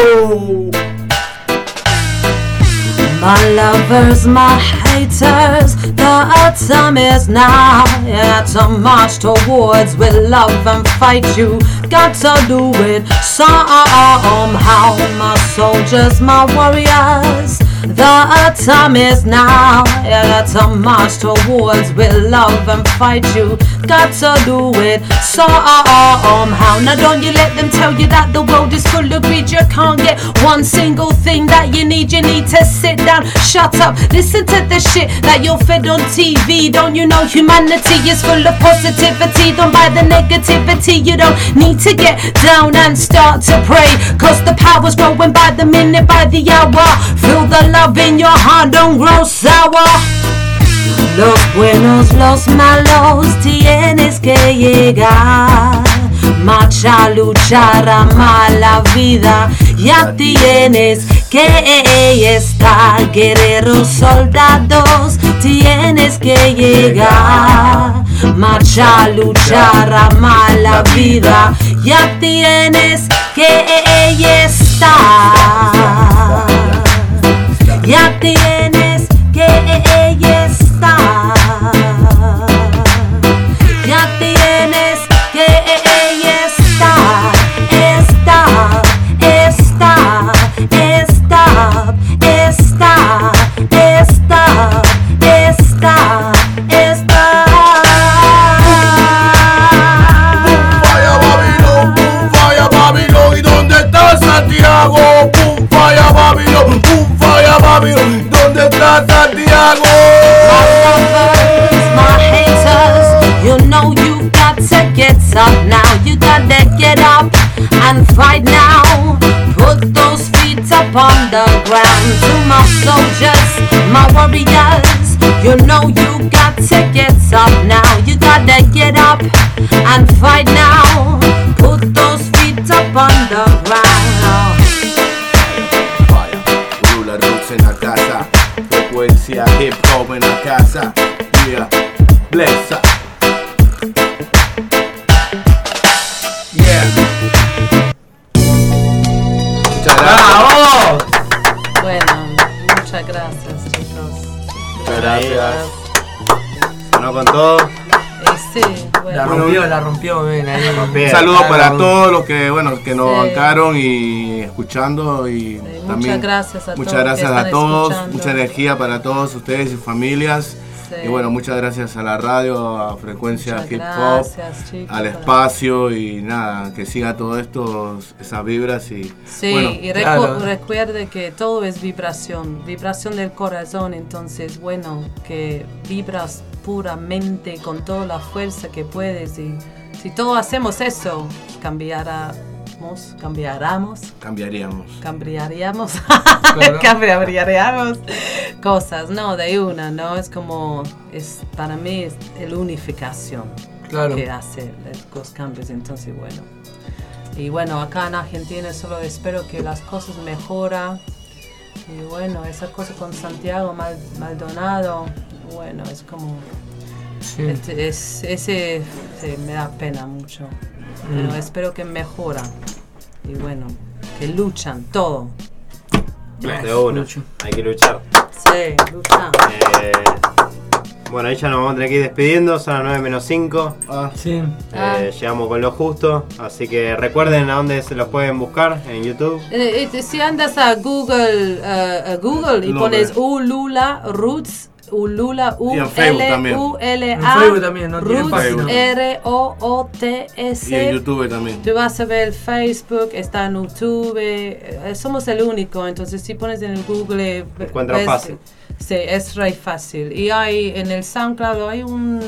My lovers, my haters, the time is now. Yeah, to march towards with love and fight. You got to do it somehow. My soldiers, my warriors, the time is now. Yeah, to march towards with love and fight. You got to do it somehow. Now don't you let them tell you that the world is full of greed. You can't get one single thing that you need. You need to sit down. Shut up, listen to the shit that you're fed on TV. Don't you know humanity is full of positivity? Don't buy the negativity. You don't need to get down and start to pray, cause the power's growing by the minute, by the hour. Feel the love in your heart, don't grow sour. Los buenos, los malos, tienes que llegar. marcha a luchar, amar la vida. Ya tienes que estar, guerreros, soldados, tienes que llegar. Marcha a luchar, amar la vida. Ya tienes que estar. Ya tienes que estar. Ya tienes que estar. Estar, estar, estar, estar, estar, estar, estar. Falla Babylon, ¿y dónde está Santiago? Pum, falla Babylon, pum, falla Babylon, ¿dónde está Santiago? My haters, you know you got to get up now. You gotta get up and fight now. Put those feet up on the ground. To my soldiers, my warriors, you know you got to get up now. You gotta get up and fight now. Put those feet up on the ground. Rula Roots en la casa, frecuencia hip hop en la casa. Yeah, bless up. Yeah. Muchas gracias. Bueno, muchas gracias, chicos. Muchas gracias. Sonó con todo. Sí, bueno. La rompió, ven ahí. Un saludo para todos los que, bueno, que nos bancaron y escuchando y también gracias a muchas todos gracias que a están todos, escuchando. mucha energía para todos ustedes y sus familias. Sí. Y bueno, muchas gracias a la radio, a Frecuencia Muchas Hip gracias, Hop, chicos. al espacio y nada, que siga todo esto, esas vibras y Sí, bueno, y recuerde que todo es vibración del corazón, entonces bueno, que vibras puramente con toda la fuerza que puedes y si todos hacemos eso, cambiaríamos cambiaríamos cosas, no, de una, no, es como, para mí es la unificación que hace los cambios, entonces bueno. Y bueno, acá en Argentina solo espero que las cosas mejoran. Y bueno, esa cosa con Santiago Maldonado, bueno, es como... Sí. Ese me da pena mucho. Pero espero que mejoran. Y bueno, que luchan todo. De uno, hay que luchar. Sí, luchar. Bueno, ahí ya nos vamos a tener que ir despidiendo, son las 9 menos 5. Sí. Llegamos con lo justo, así que recuerden a dónde se los pueden buscar en YouTube. Si andas a Google y pones Ulula Roots, Ulula Y en Facebook también. U-L-A En Facebook también, no tiene Roots página. R-O-O-T-S. y en YouTube también. Tú vas a ver Facebook, está en YouTube, somos el único, entonces si pones en el Google Encuentras fácil. Sí, es re fácil. Y hay en el SoundCloud hay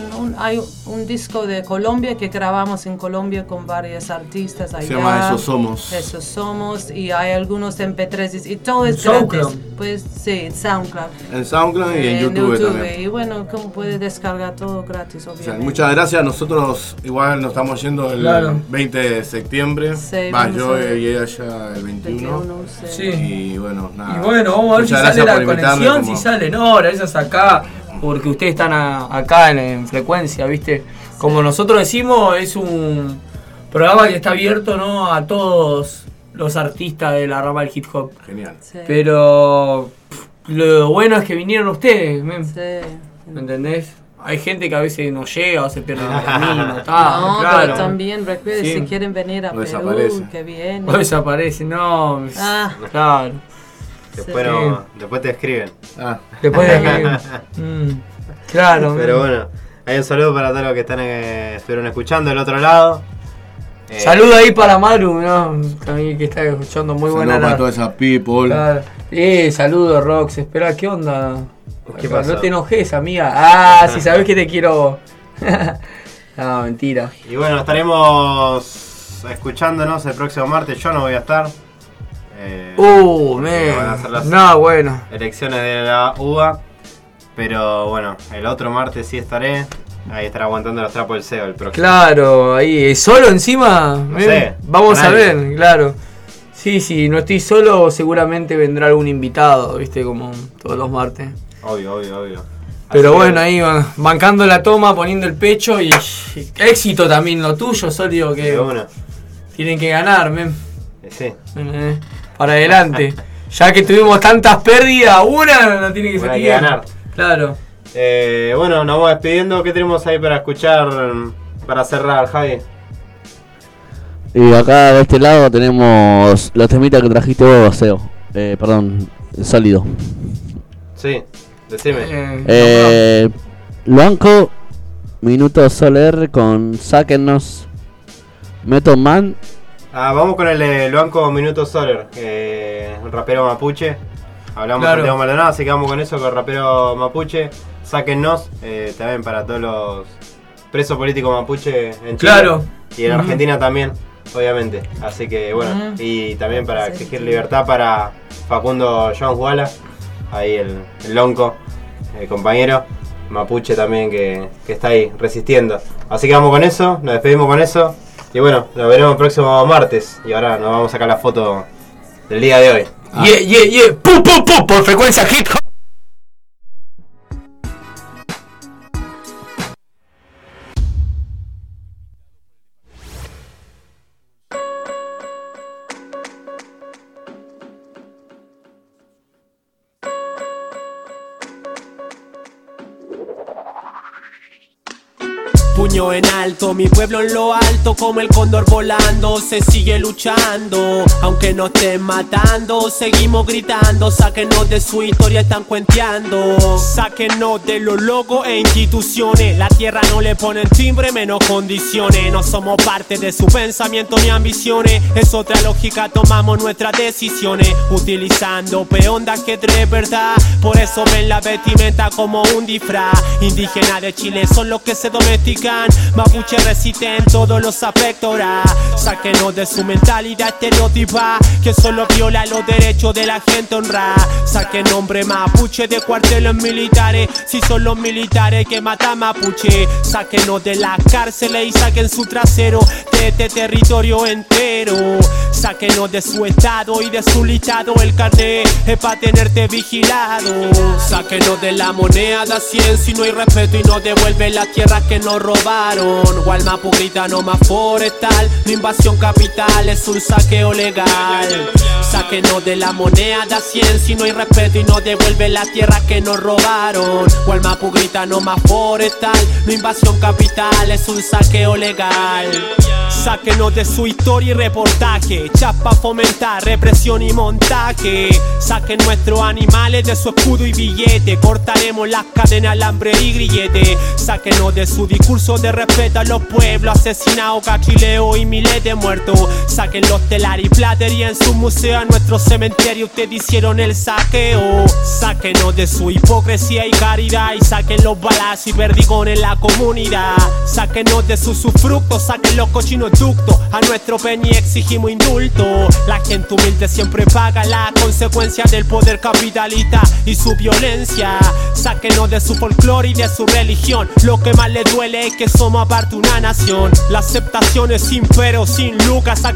un disco de Colombia que grabamos en Colombia con varios artistas allá. Se llama Esos Somos. Esos Somos, y hay algunos MP3 y todo es SoundCloud. gratis. Pues sí, en SoundCloud. En SoundCloud y en YouTube también. Y bueno, como puedes descargar todo gratis, O sea, obviamente. muchas gracias. Nosotros igual nos estamos yendo el Claro. 20 de septiembre. Sí, Va, vamos yo a ver. y ella ya el 21. Sí. Y bueno, nada. Y bueno, vamos a ver si Muchas sale gracias la por invitarme, conexión, como- si sale. No, gracias acá, porque ustedes están acá en frecuencia, ¿viste? Como nosotros decimos, es un programa que está abierto, ¿no?, a todos los artistas de la rama del hip hop. Genial. Sí. Pero lo bueno es que vinieron ustedes, men. Sí. ¿Me entendés? Hay gente que a veces no llega o se pierde en el camino, está, No, claro. pero también recuerden, Sí. si quieren venir a O Perú, desaparece. que vienen. O desaparece, no. Ah. Claro. Después, Sí. después te escriben. Después de que. Claro, Pero men. bueno, hay un saludo para todos los que estuvieron escuchando del otro lado. Saludo ahí para Maru, ¿no? También que está escuchando muy buena. Saludos para toda esa people. Claro. Saludos, Rox. Espera, ¿qué onda? ¿Qué pasó? No te enojes, amiga. Ah, si sabes que te quiero. No, mentira. Y bueno, estaremos escuchándonos el próximo martes. Yo no voy a estar. Porque van a ser las No, bueno. elecciones de la UBA. Pero bueno, el otro martes sí estaré. Ahí estará aguantando los trapos del CEO el próximo. Claro, ahí, solo encima. No sé, vamos a nadie. ver, claro. Sí, no estoy solo, seguramente vendrá algún invitado, viste, como todos los martes. Obvio. Pero Así bueno, que, ahí bancando la toma, poniendo el pecho y éxito también lo tuyo, solo que de una. tienen que ganar, men. Sí. Para adelante. Ya que tuvimos tantas pérdidas, una no tiene que Una ser que ganar. Claro. Bueno, nos vamos despidiendo. ¿Qué tenemos ahí para escuchar para cerrar, Javi? Y acá de este lado tenemos los temitas que trajiste vos, Seo. Perdón, Sólido. Sí, decime. Luanco, Minuto Soler con Sáquennos, Method Man. Vamos con el Luanco Minuto Soler, un rapero mapuche. Hablamos Claro. de Santiago Maldonado, así que vamos con eso, con el rapero mapuche. Sáquennos, también para todos los presos políticos mapuche en Chile. Claro. Y en Argentina también, obviamente. Así que bueno, y también para exigir libertad para Facundo Jones Walla, ahí el lonco, el compañero mapuche también que está ahí resistiendo. Así que vamos con eso, nos despedimos con eso. Y bueno, nos veremos el próximo martes. Y ahora nos vamos a sacar la foto del día de hoy. Yeah. ¡Pum! Por frecuencia hip hop. Puño en alto, mi pueblo en lo alto, como el cóndor volando, se sigue luchando. Aunque nos estén matando, seguimos gritando. Sáquenos de su historia, están cuenteando. Sáquenos de los logos e instituciones. La tierra no le ponen timbre, menos condiciones. No somos parte de su pensamiento ni ambiciones. Es otra lógica, tomamos nuestras decisiones, utilizando peondas que de verdad. Por eso ven la vestimenta como un disfraz. Indígenas de Chile son los que se domestican. Mapuche resisten todos los aspectos. Sáquenos de su mentalidad estereotipa, que solo viola los derechos de la gente honrada. Saquen nombre mapuche de cuarteles militares, si son los militares que matan mapuche. Sáquenos de las cárceles y saquen su trasero de este territorio entero. Sáquenos de su estado y de su listado. El carnet es para tenerte vigilado. Sáquenos de la moneda de 100 si no hay respeto y no devuelven las tierras que nos robaron. Gualmapu grita no más forestal. La invasión capital es un saqueo legal. Sáquenos de la moneda de 100 si no hay respeto y no devuelven las tierras que nos robaron. Gualmapu grita no más forestal. La invasión capital es un saqueo legal. Sáquenos de su historia y reportaje. Chapa fomentar represión y montaje. Saquen nuestros animales de su escudo y billete. Cortaremos las cadenas, alambre y grillete. Sáquenos de su discurso de respeto a los pueblos asesinados, cachileo y miles de muertos. Saquen los telar y platería en su museo. A nuestro cementerio ustedes hicieron el saqueo. Sáquenos de su hipocresía y caridad. Y saquen los balazos y perdigones en la comunidad. Sáquenos de sus usufructos. Saquen los cochinos ductos. A nuestro peñi exigimos indulto. La gente humilde siempre paga la consecuencia del poder capitalista y su violencia. Sáquenos de su folclore y de su religión. Lo que más le duele es que somos aparte una nación. La aceptación es sin pero, sin lucas.